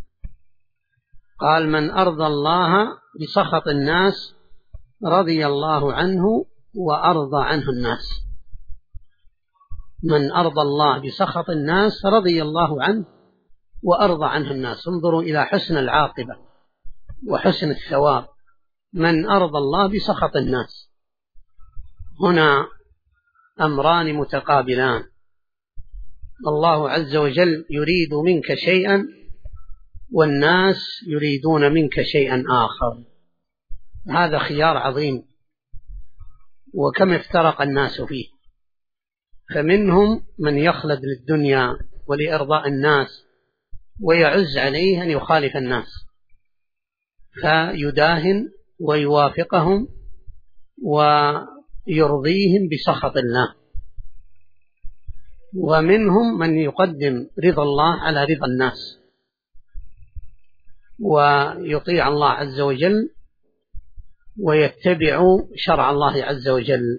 Speaker 1: قال من أرضى الله بسخط الناس رضي الله عنه وأرضى عنه الناس. من أرضى الله بسخط الناس رضي الله عنه وأرضى عنه الناس. انظروا إلى حسن العاقبة وحسن الثواب. من أرضى الله بسخط الناس، هنا أمران متقابلان، الله عز وجل يريد منك شيئا والناس يريدون منك شيئا آخر، هذا خيار عظيم. وكم افترق الناس فيه، فمنهم من يخلد للدنيا ولإرضاء الناس ويعز عليه أن يخالف الناس فيداهن ويوافقهم ويرضيهم بسخط الله، ومنهم من يقدم رضا الله على رضا الناس ويطيع الله عز وجل ويتبع شرع الله عز وجل.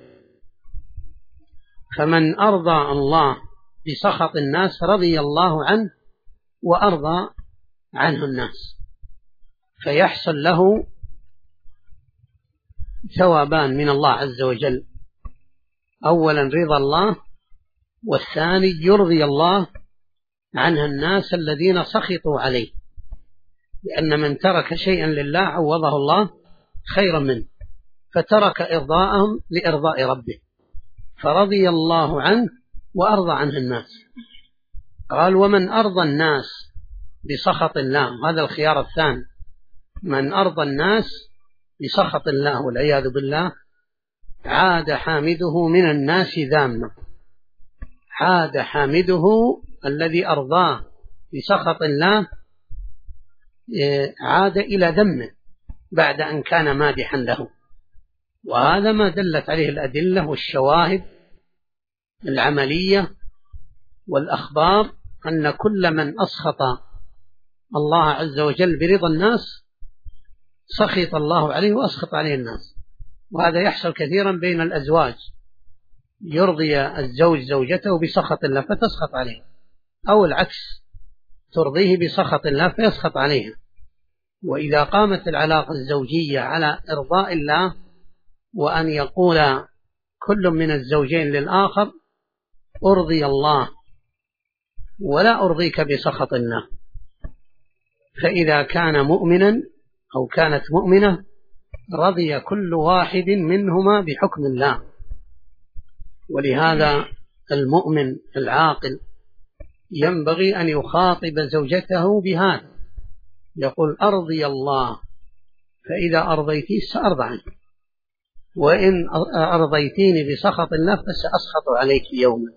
Speaker 1: فمن أرضى الله بسخط الناس رضي الله عنه وأرضى عنه الناس، فيحصل له ثوابان من الله عز وجل، أولا رضا الله، والثاني يرضي الله عنه الناس الذين سخطوا عليه، لأن من ترك شيئا لله عوضه الله خيرا منه، فترك إرضاءهم لإرضاء ربه فرضي الله عنه وأرضى عنه الناس. قال ومن أرضى الناس بسخط الله، هذا الخيار الثاني، من أرضى الناس بسخط الله والعياذ بالله عاد حامده من الناس ذاما. عاد حامده الذي أرضاه بسخط الله عاد إلى ذمه بعد أن كان مادحا له، وهذا ما دلت عليه الأدلة والشواهد العملية والأخبار، أن كل من أسخط الله عز وجل برضا الناس سخط الله عليه وأسخط عليه الناس. وهذا يحصل كثيرا بين الأزواج، يرضي الزوج زوجته بسخط الله فتسخط عليه، أو العكس ترضيه بسخط الله فيسخط عليها. وإذا قامت العلاقة الزوجية على إرضاء الله وأن يقول كل من الزوجين للآخر أرضي الله ولا أرضيك بسخط الله، فإذا كان مؤمنا أو كانت مؤمنة رضي كل واحد منهما بحكم الله. ولهذا المؤمن العاقل ينبغي أن يخاطب زوجته بهذا، يقول أرضي الله، فإذا أرضيتي سأرضى عنك، وإن أرضيتيني بسخط الله فسأسخط عليك يوما.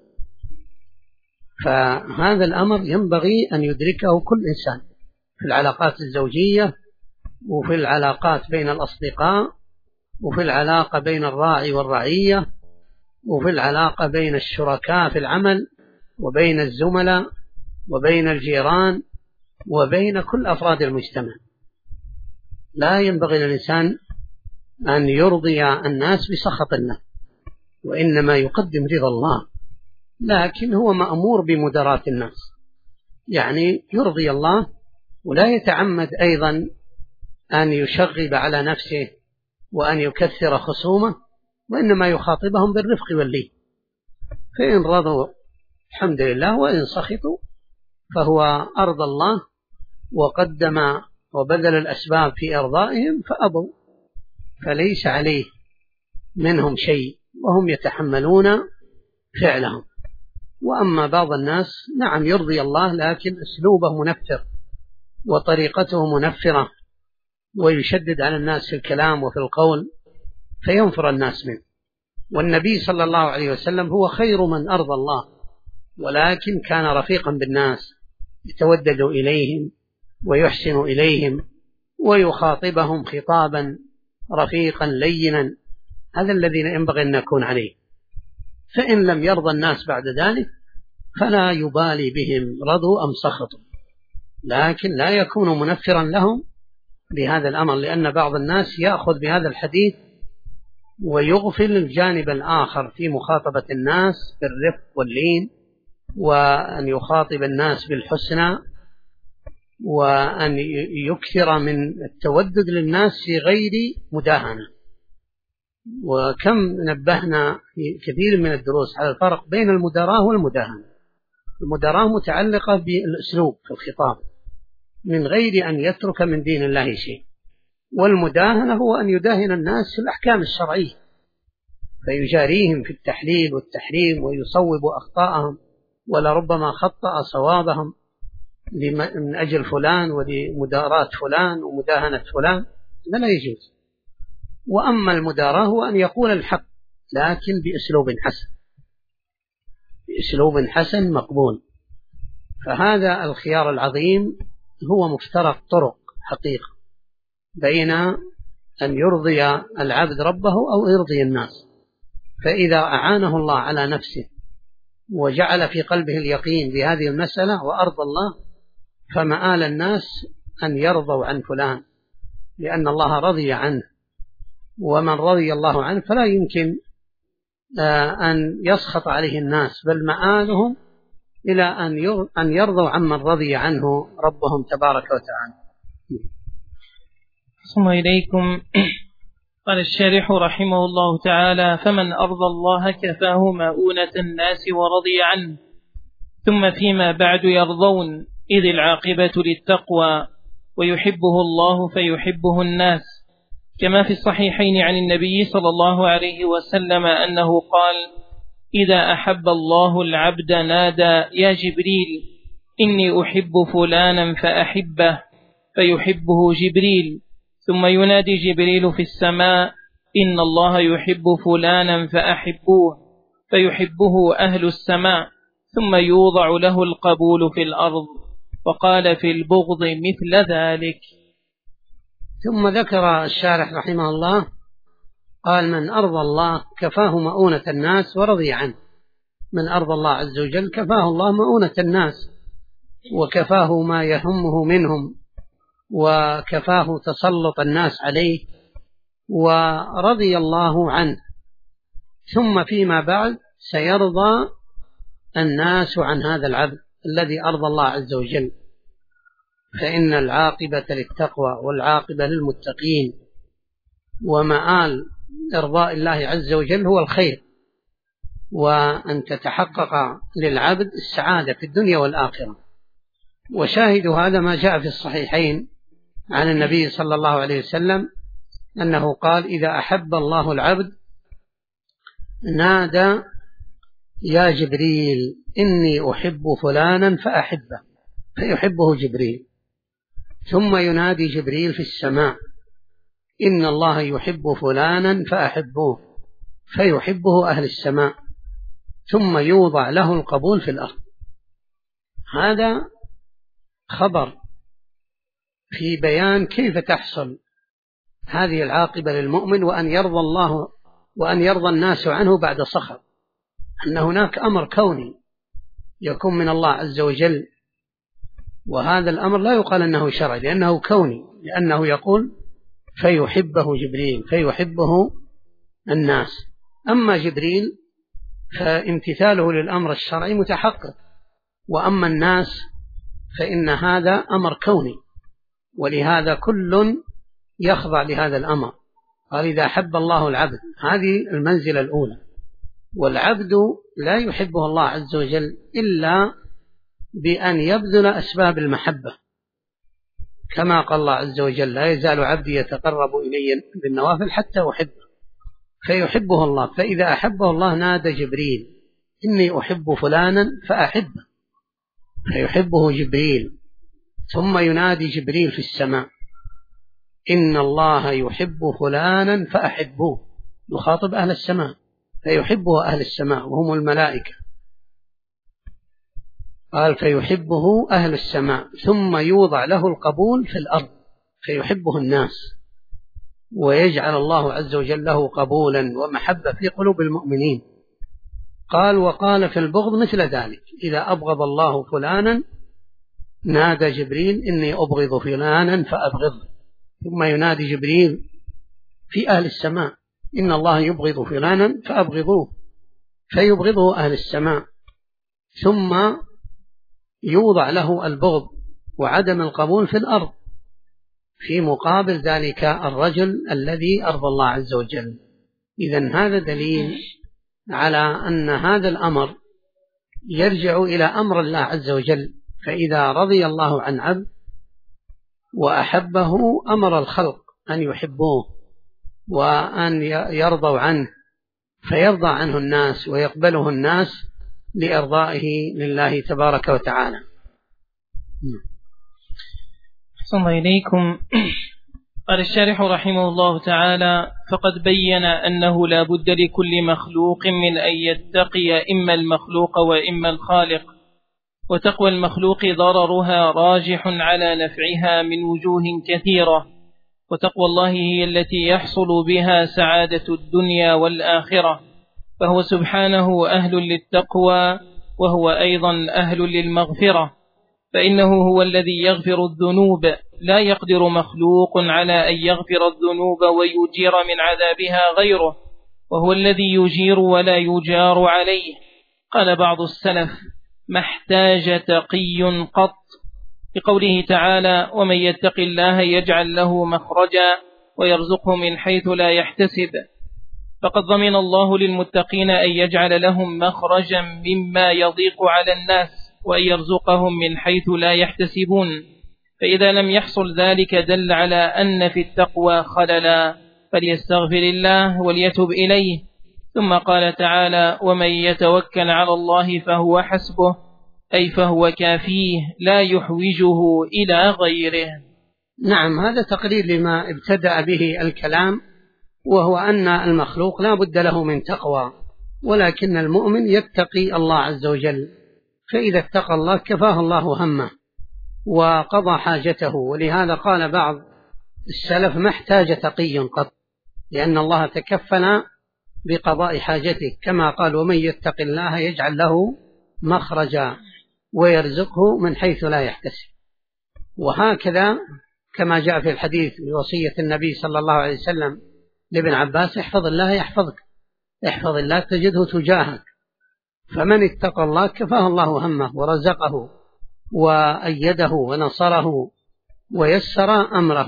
Speaker 1: فهذا الأمر ينبغي أن يدركه كل إنسان في العلاقات الزوجية، وفي العلاقات بين الأصدقاء، وفي العلاقة بين الراعي والرعية، وفي العلاقة بين الشركاء في العمل، وبين الزملاء، وبين الجيران، وبين كل أفراد المجتمع. لا ينبغي للإنسان أن يرضي الناس بسخط الله، وإنما يقدم رضا الله، لكن هو مأمور بمداراة الناس، يعني يرضي الله ولا يتعمد أيضا أن يشغب على نفسه وأن يكثر خصومه، وإنما يخاطبهم بالرفق واللين، فإن رضوا الحمد لله، وإن سخطوا فهو أرضى الله وقدم وبذل الأسباب في إرضائهم فأبوا، فليس عليه منهم شيء وهم يتحملون فعلهم. وأما بعض الناس نعم يرضي الله، لكن أسلوبه منفر وطريقته منفرة، ويشدد على الناس في الكلام وفي القول فينفر الناس منه. والنبي صلى الله عليه وسلم هو خير من أرضى الله، ولكن كان رفيقا بالناس، يتودد إليهم ويحسن إليهم ويخاطبهم خطابا رفيقا لينا، هذا الذي ينبغي أن نكون عليه. فإن لم يرضى الناس بعد ذلك فلا يبالي بهم رضوا أم سخطوا، لكن لا يكون منفرا لهم بهذا الأمر، لأن بعض الناس يأخذ بهذا الحديث ويغفل الجانب الآخر في مخاطبة الناس بالرفق واللين، وأن يخاطب الناس بالحسنى، وأن يكثر من التودد للناس في غير مداهنة. وكم نبهنا في كثير من الدروس على الفرق بين المداراة والمداهنة. المداراة متعلقة بالأسلوب في الخطاب من غير أن يترك من دين الله شيء، والمداهنة هو أن يداهن الناس في الأحكام الشرعية فيجاريهم في التحليل والتحريم ويصوب أخطاءهم، ولربما خطأ صوابهم من أجل فلان ولمداراة فلان ومداهنة فلان، هذا لا يجوز. وأما المداراة هو أن يقول الحق لكن بأسلوب حسن مقبول. فهذا الخيار العظيم هو مفترق طرق حقيقة بين أن يرضي العبد ربه أو يرضي الناس. فإذا أعانه الله على نفسه وجعل في قلبه اليقين بهذه المسألة وأرضى الله، فمآل الناس أن يرضوا عن فلان لأن الله رضي عنه، ومن رضي الله عنه فلا يمكن أن يسخط عليه الناس، بل مآلهم إلى أن يرضوا عمن رضي عنه ربهم تبارك وتعالى.
Speaker 2: ثم إليكم. قال الشارح رحمه الله تعالى: فمن أرضى الله كفاه مؤونة الناس ورضي عنه. ثم فيما بعد يرضون، إذ العاقبة للتقوى، ويحبه الله فيحبه الناس، كما في الصحيحين عن النبي صلى الله عليه وسلم أنه قال: إذا أحب الله العبد نادى: يا جبريل إني أحب فلانا فأحبه، فيحبه جبريل. ثم ينادي جبريل في السماء: إن الله يحب فلانا فأحبوه، فيحبه أهل السماء. ثم يوضع له القبول في الأرض. وقال في البغض مثل ذلك.
Speaker 1: ثم ذكر الشارح رحمه الله قال: من أرضى الله كفاه مؤونة الناس ورضي عنه. من أرضى الله عز وجل كفاه الله مؤونة الناس، وكفاه ما يهمه منهم، وكفاه تسلط الناس عليه، ورضي الله عنه. ثم فيما بعد سيرضى الناس عن هذا العبد الذي أرضى الله عز وجل، فإن العاقبة للتقوى والعاقبة للمتقين، ومآل إرضاء الله عز وجل هو الخير، وأن تتحقق للعبد السعادة في الدنيا والآخرة. وشاهد هذا ما جاء في الصحيحين عن النبي صلى الله عليه وسلم أنه قال: إذا أحب الله العبد نادى: يا جبريل إني أحب فلانا فأحبه، فيحبه جبريل. ثم ينادي جبريل في السماء: إن الله يحب فلانا فأحبوه، فيحبه أهل السماء. ثم يوضع له القبول في الأرض. هذا خبر في بيان كيف تحصل هذه العاقبة للمؤمن، وأن يرضى الله وأن يرضى الناس عنه بعد سخط، أن هناك أمر كوني يكون من الله عز وجل، وهذا الأمر لا يقال أنه شرعي لأنه كوني، لأنه يقول: فيحبه جبريل، فيحبه الناس. أما جبريل فامتثاله للأمر الشرعي متحقق، وأما الناس فإن هذا أمر كوني، ولهذا كل يخضع لهذا الأمر. قال: إذا أحب الله العبد، هذه المنزلة الأولى. والعبد لا يحبه الله عز وجل إلا بأن يبذل أسباب المحبة، كما قال الله عز وجل: لا يزال عبدي يتقرب إلي بالنوافل حتى أحبه، فيحبه الله. فإذا أحبه الله نادى جبريل: إني أحب فلانا فأحبه، فيحبه جبريل. ثم ينادي جبريل في السماء: إن الله يحب فلانا فأحبوه، يخاطب أهل السماء، فيحبه أهل السماء وهم الملائكة. قال: فيحبه أهل السماء، ثم يوضع له القبول في الأرض فيحبه الناس، ويجعل الله عز وجل له قبولا ومحبة في قلوب المؤمنين. قال: وقال في البغض مثل ذلك، إذا أبغض الله فلانا نادى جبريل: إني أبغض فلانا فأبغضه. ثم ينادي جبريل في أهل السماء: إن الله يبغض فلانا فأبغضوه، فيبغضه أهل السماء. ثم يوضع له البغض وعدم القبول في الأرض في مقابل ذلك الرجل الذي أرضى الله عز وجل. إذن هذا دليل على أن هذا الأمر يرجع إلى أمر الله عز وجل. فإذا رضي الله عن عبد وأحبه أمر الخلق أن يحبوه وأن يرضوا عنه، فيرضى عنه الناس ويقبله الناس لإرضائه لله تبارك وتعالى.
Speaker 2: أحسن إليكم. قال الشارح رحمه الله تعالى: فقد بين أنه لا بد لكل مخلوق من أن يتقي إما المخلوق وإما الخالق، وتقوى المخلوق ضررها راجح على نفعها من وجوه كثيرة، وتقوى الله هي التي يحصل بها سعادة الدنيا والآخرة، فهو سبحانه أهل للتقوى وهو أيضا أهل للمغفرة، فإنه هو الذي يغفر الذنوب، لا يقدر مخلوق على أن يغفر الذنوب ويجير من عذابها غيره، وهو الذي يجير ولا يجار عليه. قال بعض السلف: ما احتاج تقي قط، بقوله تعالى: ومن يتق الله يجعل له مخرجا ويرزقه من حيث لا يحتسب. فقد ضمن الله للمتقين أن يجعل لهم مخرجا مما يضيق على الناس، وأن يرزقهم من حيث لا يحتسبون. فإذا لم يحصل ذلك دل على أن في التقوى خللا، فليستغفر الله وليتب إليه. ثم قال تعالى: ومن يتوكل على الله فهو حسبه، أي فهو كافيه لا يحوجه إلى غيره.
Speaker 1: نعم، هذا تقرير لما ابتدأ به الكلام، وهو أن المخلوق لا بد له من تقوى، ولكن المؤمن يتقي الله عز وجل، فإذا اتقى الله كفاه الله همه وقضى حاجته. ولهذا قال بعض السلف: ما احتاج تقي قط، لأن الله تكفل بقضاء حاجته، كما قال: ومن يتق الله يجعل له مخرجا ويرزقه من حيث لا يحتسب. وهكذا كما جاء في الحديث بوصية النبي صلى الله عليه وسلم لابن عباس: احفظ الله يحفظك، احفظ الله تجده تجاهك. فمن اتقى الله كفاه الله همه ورزقه وأيده ونصره ويسر أمره.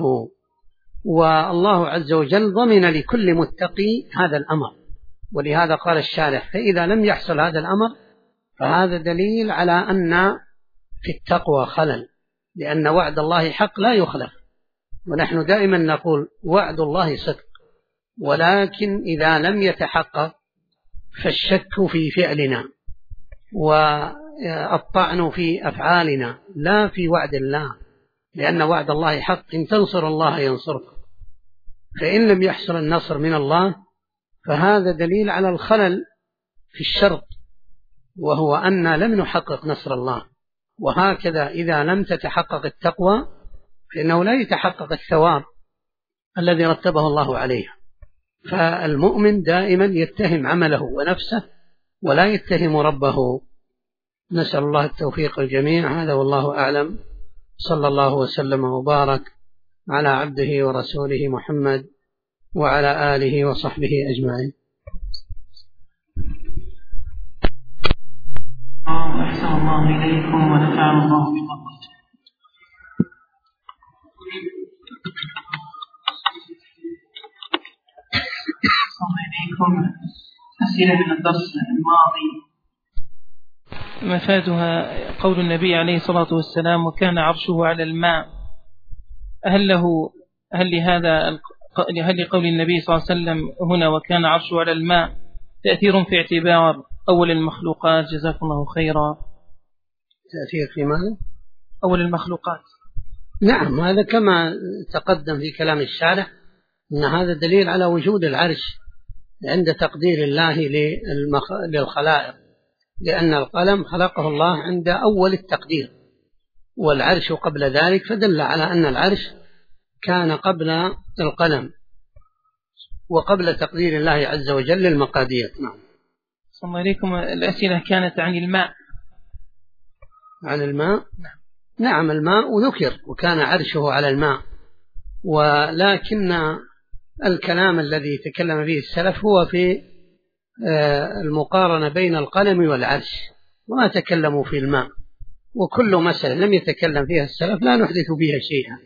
Speaker 1: والله عز وجل ضمن لكل متقي هذا الأمر، ولهذا قال الشارح: فإذا لم يحصل هذا الأمر فهذا دليل على أن في التقوى خلل، لأن وعد الله حق لا يخلف. ونحن دائما نقول: وعد الله صدق، ولكن إذا لم يتحقق فالشك في فعلنا والطعن في أفعالنا، لا في وعد الله، لأن وعد الله حق: إن تنصر الله ينصركم. فإن لم يحصل النصر من الله فهذا دليل على الخلل في الشرط، وهو أن لم نحقق نصر الله. وهكذا إذا لم تتحقق التقوى فإنه لا يتحقق الثواب الذي رتبه الله عليه. فالمؤمن دائما يتهم عمله ونفسه ولا يتهم ربه. نسأل الله التوفيق الجميع. هذا والله أعلم. صلى الله وسلم وبارك على عبده ورسوله محمد وعلى آله وصحبه أجمعين.
Speaker 2: أحسن الله إليكم ونفعنا الله بما قلتم. أحسن إليكم. أسئلة من الدرس الماضي مفادها قول النبي عليه الصلاة والسلام وكان عرشه على الماء، هل لقول النبي صلى الله عليه وسلم هنا وكان عرشه على الماء تأثير في اعتبار أول المخلوقات؟ جزاكم الله خيرا.
Speaker 1: تأثير في ماذا؟
Speaker 2: أول المخلوقات.
Speaker 1: نعم، هذا كما تقدم في كلام الشارح أن هذا دليل على وجود العرش عند تقدير الله للخلائق، لأن القلم خلقه الله عند أول التقدير والعرش قبل ذلك، فدل على أن العرش كان قبل القلم وقبل تقدير الله عز وجل للمقادير. نعم.
Speaker 2: صلى الله عليكم. الأسئلة كانت عن الماء.
Speaker 1: عن الماء؟ نعم، الماء ذكر وكان عرشه على الماء، ولكن الكلام الذي تكلم فيه السلف هو في المقارنة بين القلم والعرش، وما تكلموا في الماء، وكل مسألة لم يتكلم فيها السلف لا نحدث فيها شيئا،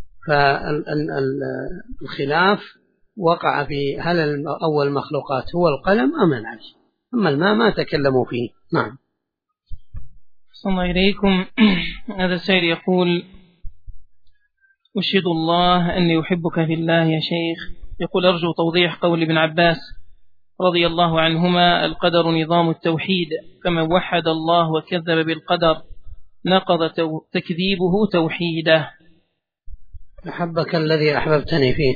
Speaker 1: فالخلاف وقع في هل أول المخلوقات هو القلم أم العرش، أما الماء ما تكلموا فيه. نعم.
Speaker 2: صلى الله إليكم. هذا السائل يقول: أشهد الله أني أحبك في الله يا شيخ. يقول: أرجو توضيح قول ابن عباس رضي الله عنهما: القدر نظام التوحيد، فمن وحد الله وكذب بالقدر نقض تكذيبه توحيده.
Speaker 1: أحبك الذي أحببتني فيه.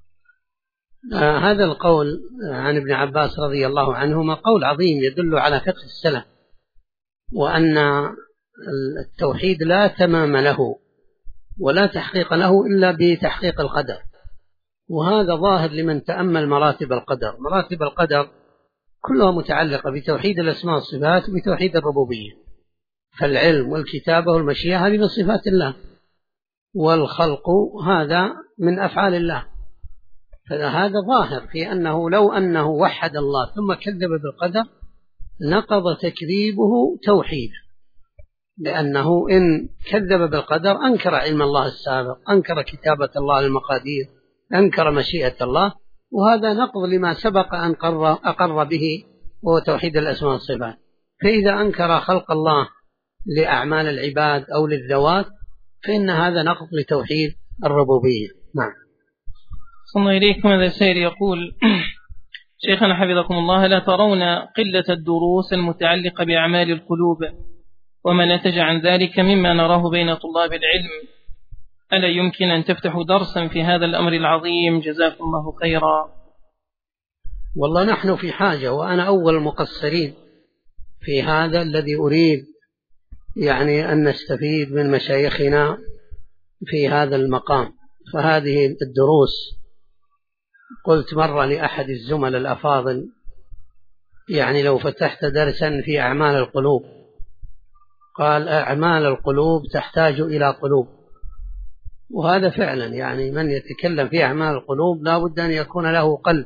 Speaker 1: هذا القول عن ابن عباس رضي الله عنهما قول عظيم يدل على فقه السلف، وأن التوحيد لا تمام له ولا تحقيق له إلا بتحقيق القدر، وهذا ظاهر لمن تأمل مراتب القدر. مراتب القدر كلها متعلقة بتوحيد الأسماء والصفات وبتوحيد الربوبية، فالعلم والكتابة والمشيئة هذه من صفات الله، والخلق هذا من أفعال الله، فهذا ظاهر في أنه لو أنه وحد الله ثم كذب بالقدر نقض تكذيبه توحيد، لأنه إن كذب بالقدر أنكر علم الله السابق، أنكر كتابة الله للمقادير، أنكر مشيئة الله، وهذا نقض لما سبق أن أقر به وهو توحيد الأسماء والصفات. فإذا أنكر خلق الله لأعمال العباد أو للذوات فإن هذا نقض لتوحيد الربوبية. نعم.
Speaker 2: صلى الله إليكم. هذا السائل يقول: شيخنا حفظكم الله، لا ترون قلة الدروس المتعلقة بأعمال القلوب وما نتج عن ذلك مما نراه بين طلاب العلم؟ ألا يمكن أن تفتحوا درسا في هذا الأمر العظيم؟ جزاكم الله خيرا.
Speaker 1: والله نحن في حاجة، وأنا أول المقصرين في هذا الذي أريد يعني أن نستفيد من مشايخنا في هذا المقام. فهذه الدروس، قلت مرة لأحد الزملاء الأفاضل يعني لو فتحت درسا في أعمال القلوب، قال: أعمال القلوب تحتاج إلى قلوب. وهذا فعلا يعني من يتكلم في أعمال القلوب لا بد أن يكون له قلب،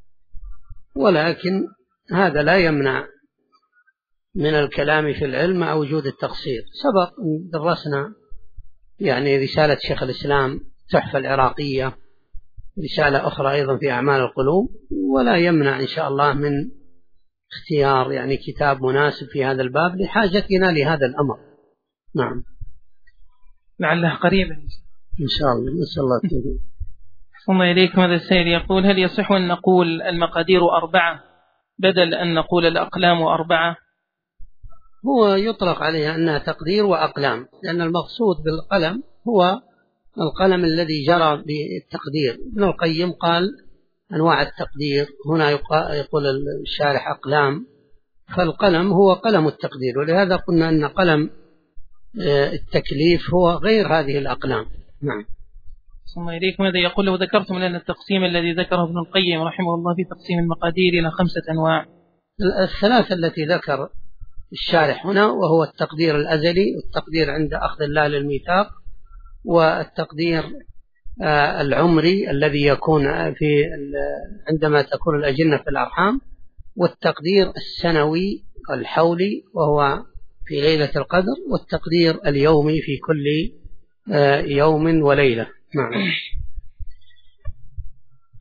Speaker 1: ولكن هذا لا يمنع من الكلام في العلم مع وجود التقصير. سبق درسنا يعني رسالة شيخ الإسلام تحفة العراقية، رسالة أخرى أيضا في أعمال القلوب، ولا يمنع إن شاء الله من اختيار يعني كتاب مناسب في هذا الباب لحاجتنا لهذا الأمر. نعم.
Speaker 2: لعله قريبا
Speaker 1: إن شاء الله، نسأل الله التوفيق.
Speaker 2: ثم إليكم. هذا السائل يقول: هل يصح أن نقول المقادير 4 بدل أن نقول الأقلام 4؟
Speaker 1: هو يطلق عليها أنها تقدير وأقلام، لأن المقصود بالقلم هو القلم الذي جرى بالتقدير. ابن القيم قال: أنواع التقدير، هنا يقول الشارح أقلام، فالقلم هو قلم التقدير، ولهذا قلنا أن قلم التكليف هو غير هذه الأقلام. نعم.
Speaker 2: ثم إليكم. هذا يقول: لو ذكرتم لنا التقسيم الذي ذكره ابن القيم رحمه الله في تقسيم المقادير إلى 5 أنواع.
Speaker 1: الثلاثة التي ذكر الشارح هنا، وهو التقدير الأزلي، والتقدير عند أخذ الله للميثاق، والتقدير العمري الذي يكون عندما تكون الأجنة في الأرحام، والتقدير السنوي الحولي وهو في ليلة القدر، والتقدير اليومي في كل يوم وليلة. نعم.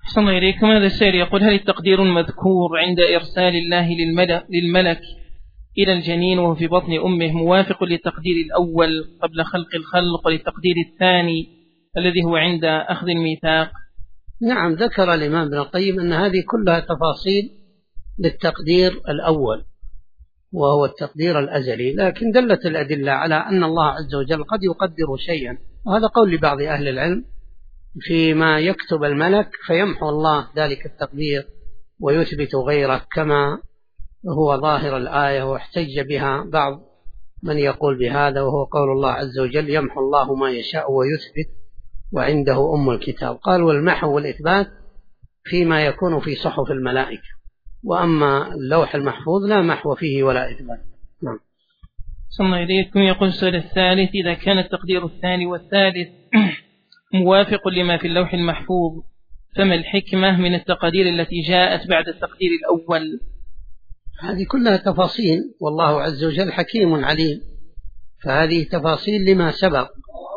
Speaker 2: أحسن الله إليكم. هذا السائل يقول: هل التقدير المذكور عند إرسال الله للملك إلى الجنين وهو في بطن أمه موافق للتقدير الأول قبل خلق الخلق وللتقدير الثاني الذي هو عند أخذ الميثاق؟
Speaker 1: نعم، ذكر الإمام ابن القيم أن هذه كلها تفاصيل للتقدير الأول وهو التقدير الأزلي، لكن دلت الأدلة على أن الله عز وجل قد يقدر شيئا، وهذا قول لبعض أهل العلم فيما يكتب الملك فيمحو الله ذلك التقدير ويثبت غيره، كما هو ظاهر الآية واحتج بها بعض من يقول بهذا، وهو قول الله عز وجل: يمحو الله ما يشاء ويثبت وعنده أم الكتاب. قال: والمحو والإثبات فيما يكون في صحف الملائكة، وأما اللوح المحفوظ لا محو فيه ولا إثبات. نعم.
Speaker 2: صلى الله إليكم. يقول السؤال الثالث: إذا كان التقدير الثاني والثالث موافق لما في اللوح المحفوظ فما الحكمة من التقادير التي جاءت بعد التقدير الأول؟
Speaker 1: هذه كلها تفاصيل، والله عز وجل حكيم عليم، فهذه تفاصيل لما سبق.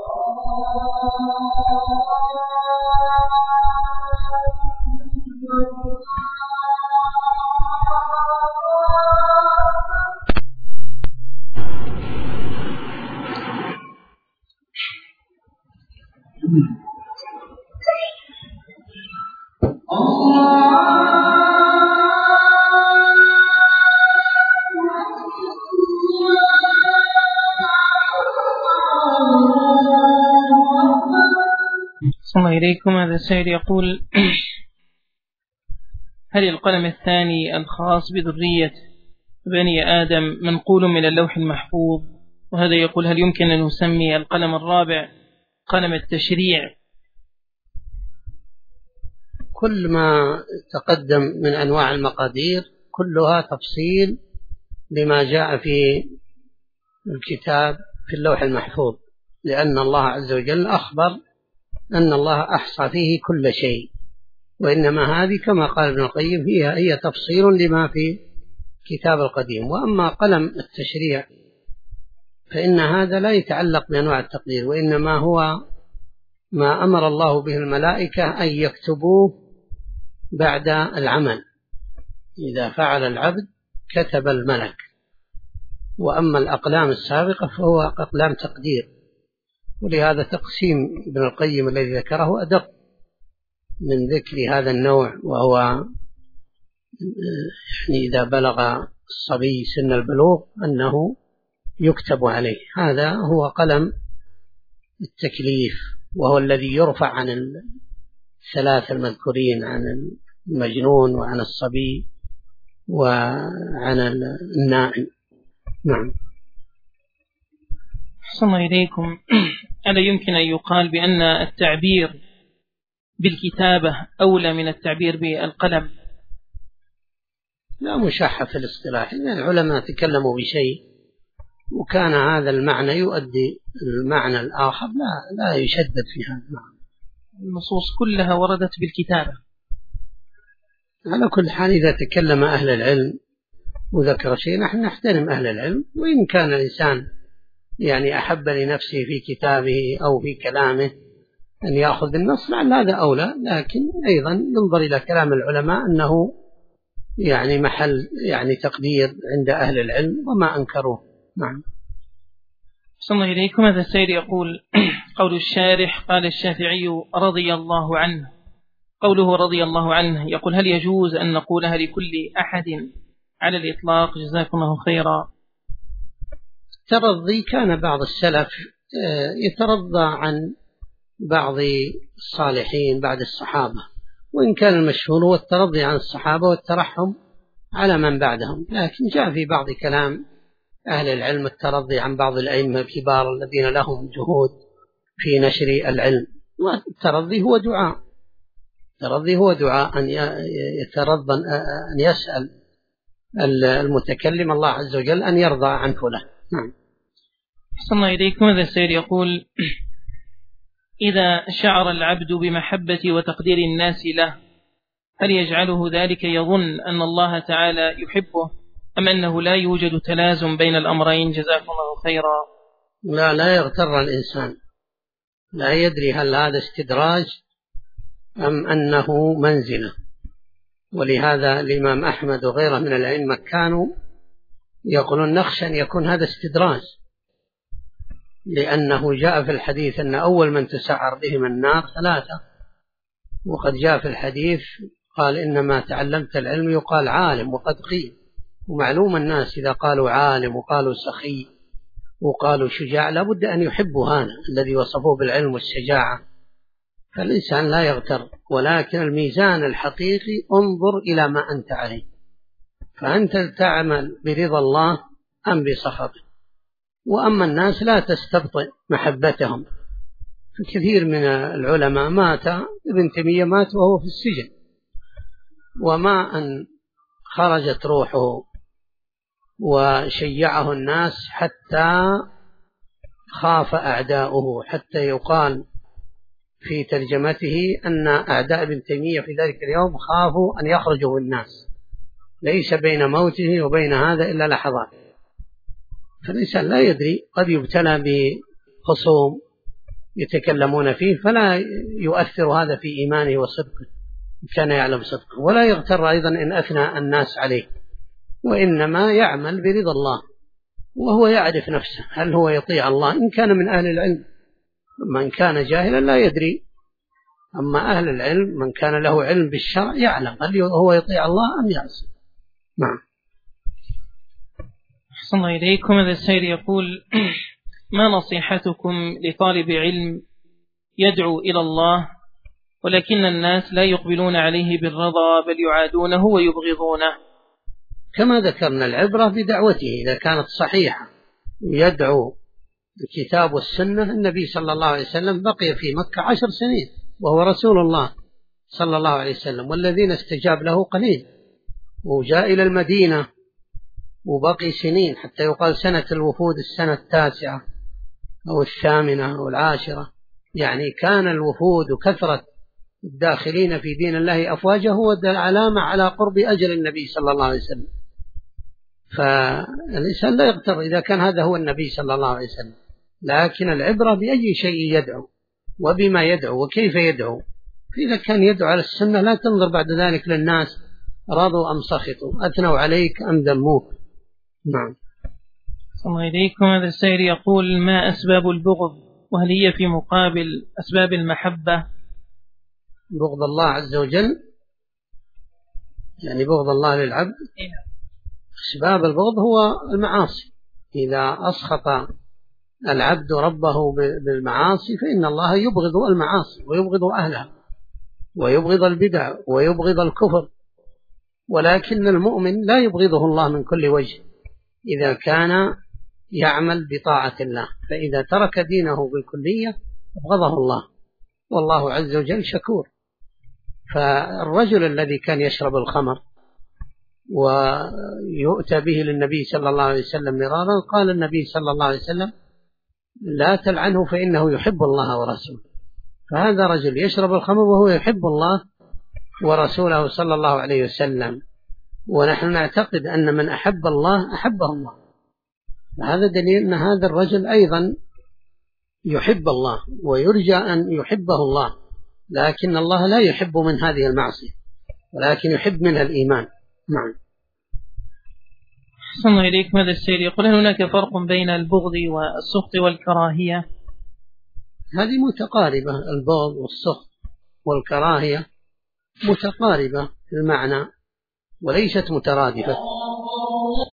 Speaker 2: صلى الله إليكم. هذا السائل يقول: هل القلم الثاني الخاص بذرية بني آدم منقول من اللوح المحفوظ؟ وهذا يقول: هل يمكن أن نسمي القلم الرابع قلم التشريع؟
Speaker 1: كل ما تقدم من أنواع المقادير كلها تفصيل لما جاء في الكتاب في اللوح المحفوظ، لأن الله عز وجل أخبر أن الله أحصى فيه كل شيء، وإنما هذه كما قال ابن القيم هي تفصيل لما في كتاب القديم. وأما قلم التشريع فإن هذا لا يتعلق بأنواع التقدير، وإنما هو ما أمر الله به الملائكة أن يكتبوه بعد العمل، إذا فعل العبد كتب الملك. وأما الأقلام السابقة فهو أقلام تقدير، ولهذا تقسيم ابن القيم الذي ذكره أدق من ذكر هذا النوع، وهو يعني إذا بلغ الصبي سن البلوغ أنه يكتب عليه. هذا هو قلم التكليف، وهو الذي يرفع عن الثلاثة المذكورين، عن المجنون وعن الصبي وعن النائم. نعم.
Speaker 2: أحسن الله إليكم. ألا يمكن أن يقال بأن التعبير بالكتابة أولى من التعبير بالقلم؟
Speaker 1: لا مشاحة في الاصطلاح، لأن العلماء تكلموا بشيء وكان هذا المعنى يؤدي المعنى الآخر، لا يشدد في هذا المعنى.
Speaker 2: النصوص كلها وردت بالكتابة.
Speaker 1: على كل حال إذا تكلم أهل العلم وذكر شيء نحن نحترم أهل العلم، وإن كان الإنسان يعني أحب لنفسه في كتابه أو في كلامه أن يأخذ بالنص لعل هذا أولى، لكن أيضا ينظر إلى كلام العلماء أنه يعني محل يعني تقدير عند أهل العلم وما أنكروه. نعم.
Speaker 2: صلى الله إليكم. هذا السيد يقول: قول الشارح: قال الشافعي رضي الله عنه. قوله رضي الله عنه يقول: هل يجوز أن نقولها لكل أحد على الإطلاق؟ جزاكم الله خيرا.
Speaker 1: الترضي كان بعض السلف يترضى عن بعض الصالحين بعد الصحابة، وإن كان المشهور هو الترضي عن الصحابة والترحم على من بعدهم، لكن جاء في بعض كلام أهل العلم الترضي عن بعض الأئمة الكبار الذين لهم جهود في نشر العلم. والترضي هو دعاء، الترضي هو دعاء أن يترضى أن يسأل المتكلم الله عز وجل أن يرضى عنه له. نعم.
Speaker 2: صلى الله إليكم. هذا السيد يقول: إذا شعر العبد بمحبة وتقدير الناس له هل يجعله ذلك يظن أن الله تعالى يحبه أم أنه لا يوجد تلازم بين الأمرين؟ جزاكم الله خيرا.
Speaker 1: لا يغتر الإنسان، لا يدري هل هذا استدراج أم أنه منزلة. ولهذا الإمام أحمد وغيره من الأئمة كانوا يقولون نخشى أن يكون هذا استدراج، لأنه جاء في الحديث أن أول من تسعر بهم النار 3، وقد جاء في الحديث قال إنما تعلمت العلم يقال عالم وقد قيل. ومعلوم الناس إذا قالوا عالم وقالوا سخي وقالوا شجاع لابد أن يحبوا هذا الذي وصفوه بالعلم والشجاعة. فالإنسان لا يغتر، ولكن الميزان الحقيقي انظر إلى ما أنت عليه، فأنت تعمل برضا الله أم بسخطه. وأما الناس لا تستبطئ محبتهم، كثير من العلماء مات، ابن تيمية مات وهو في السجن، وما أن خرجت روحه وشيعه الناس حتى خاف أعداؤه، حتى يقال في ترجمته أن أعداء ابن تيمية في ذلك اليوم خافوا أن يخرجوا الناس، ليس بين موته وبين هذا إلا لحظات. فالإنسان لا يدري، قد يبتلى بخصوم يتكلمون فيه فلا يؤثر هذا في إيمانه وصدقه، كان يعلم صدقه. ولا يغتر أيضا إن أثنى الناس عليه، وإنما يعمل برضا الله، وهو يعرف نفسه هل هو يطيع الله إن كان من أهل العلم. من كان جاهلا لا يدري، أما أهل العلم من كان له علم بالشرع يعلم هل هو يطيع الله أم يعصي. نعم.
Speaker 2: أحسن الله إليكم. هذا السائل يقول ما نصيحتكم لطالب علم يدعو إلى الله ولكن الناس لا يقبلون عليه بالرضا بل يعادونه ويبغضونه؟
Speaker 1: كما ذكرنا العبرة بدعوته إذا كانت صحيحة، يدعو الكتاب والسنة. النبي صلى الله عليه وسلم بقي في مكة 10 سنين وهو رسول الله صلى الله عليه وسلم، والذين استجاب له قليل، وجاء إلى المدينة وبقي سنين حتى يقال سنة الوفود السنة 9 أو 8 أو 10. يعني كان الوفود وكثرة الداخلين في دين الله أفواجه هو العلامة على قرب أجل النبي صلى الله عليه وسلم. فالإنسان لا يغتر إذا كان هذا هو النبي صلى الله عليه وسلم، لكن العبرة بأي شيء يدعو وبما يدعو وكيف يدعو. فإذا كان يدعو على السنة لا تنظر بعد ذلك للناس رضوا أم سخطوا، أثنوا عليك أم ذموك. نعم.
Speaker 2: الله إليكم. هذا السائل يقول ما أسباب البغض، وهل هي في مقابل أسباب المحبة؟
Speaker 1: بغض الله عز وجل يعني بغض الله للعبد. أسباب البغض هو المعاصي، إذا أسخط العبد ربه بالمعاصي فإن الله يبغض المعاصي ويبغض أهلها ويبغض البدع ويبغض الكفر. ولكن المؤمن لا يبغضه الله من كل وجه إذا كان يعمل بطاعة الله، فإذا ترك دينه بالكلية أبغضه الله، والله عز وجل شكور. فالرجل الذي كان يشرب الخمر ويؤتى به للنبي صلى الله عليه وسلم مرارا، قال النبي صلى الله عليه وسلم لا تلعنه فإنه يحب الله ورسوله. فهذا رجل يشرب الخمر وهو يحب الله ورسوله صلى الله عليه وسلم، ونحن نعتقد أن من أحب الله أحبه الله. هذا دليل أن هذا الرجل أيضا يحب الله ويرجى أن يحبه الله، لكن الله لا يحب من هذه المعصية ولكن يحب منها الإيمان. نعم.
Speaker 2: أحسن الله إليك. ماذا السائل يقول هل هناك فرق بين البغض والسخط والكراهية؟
Speaker 1: هذه متقاربة، البغض والسخط والكراهية متقاربة في المعنى وليست مترادفة.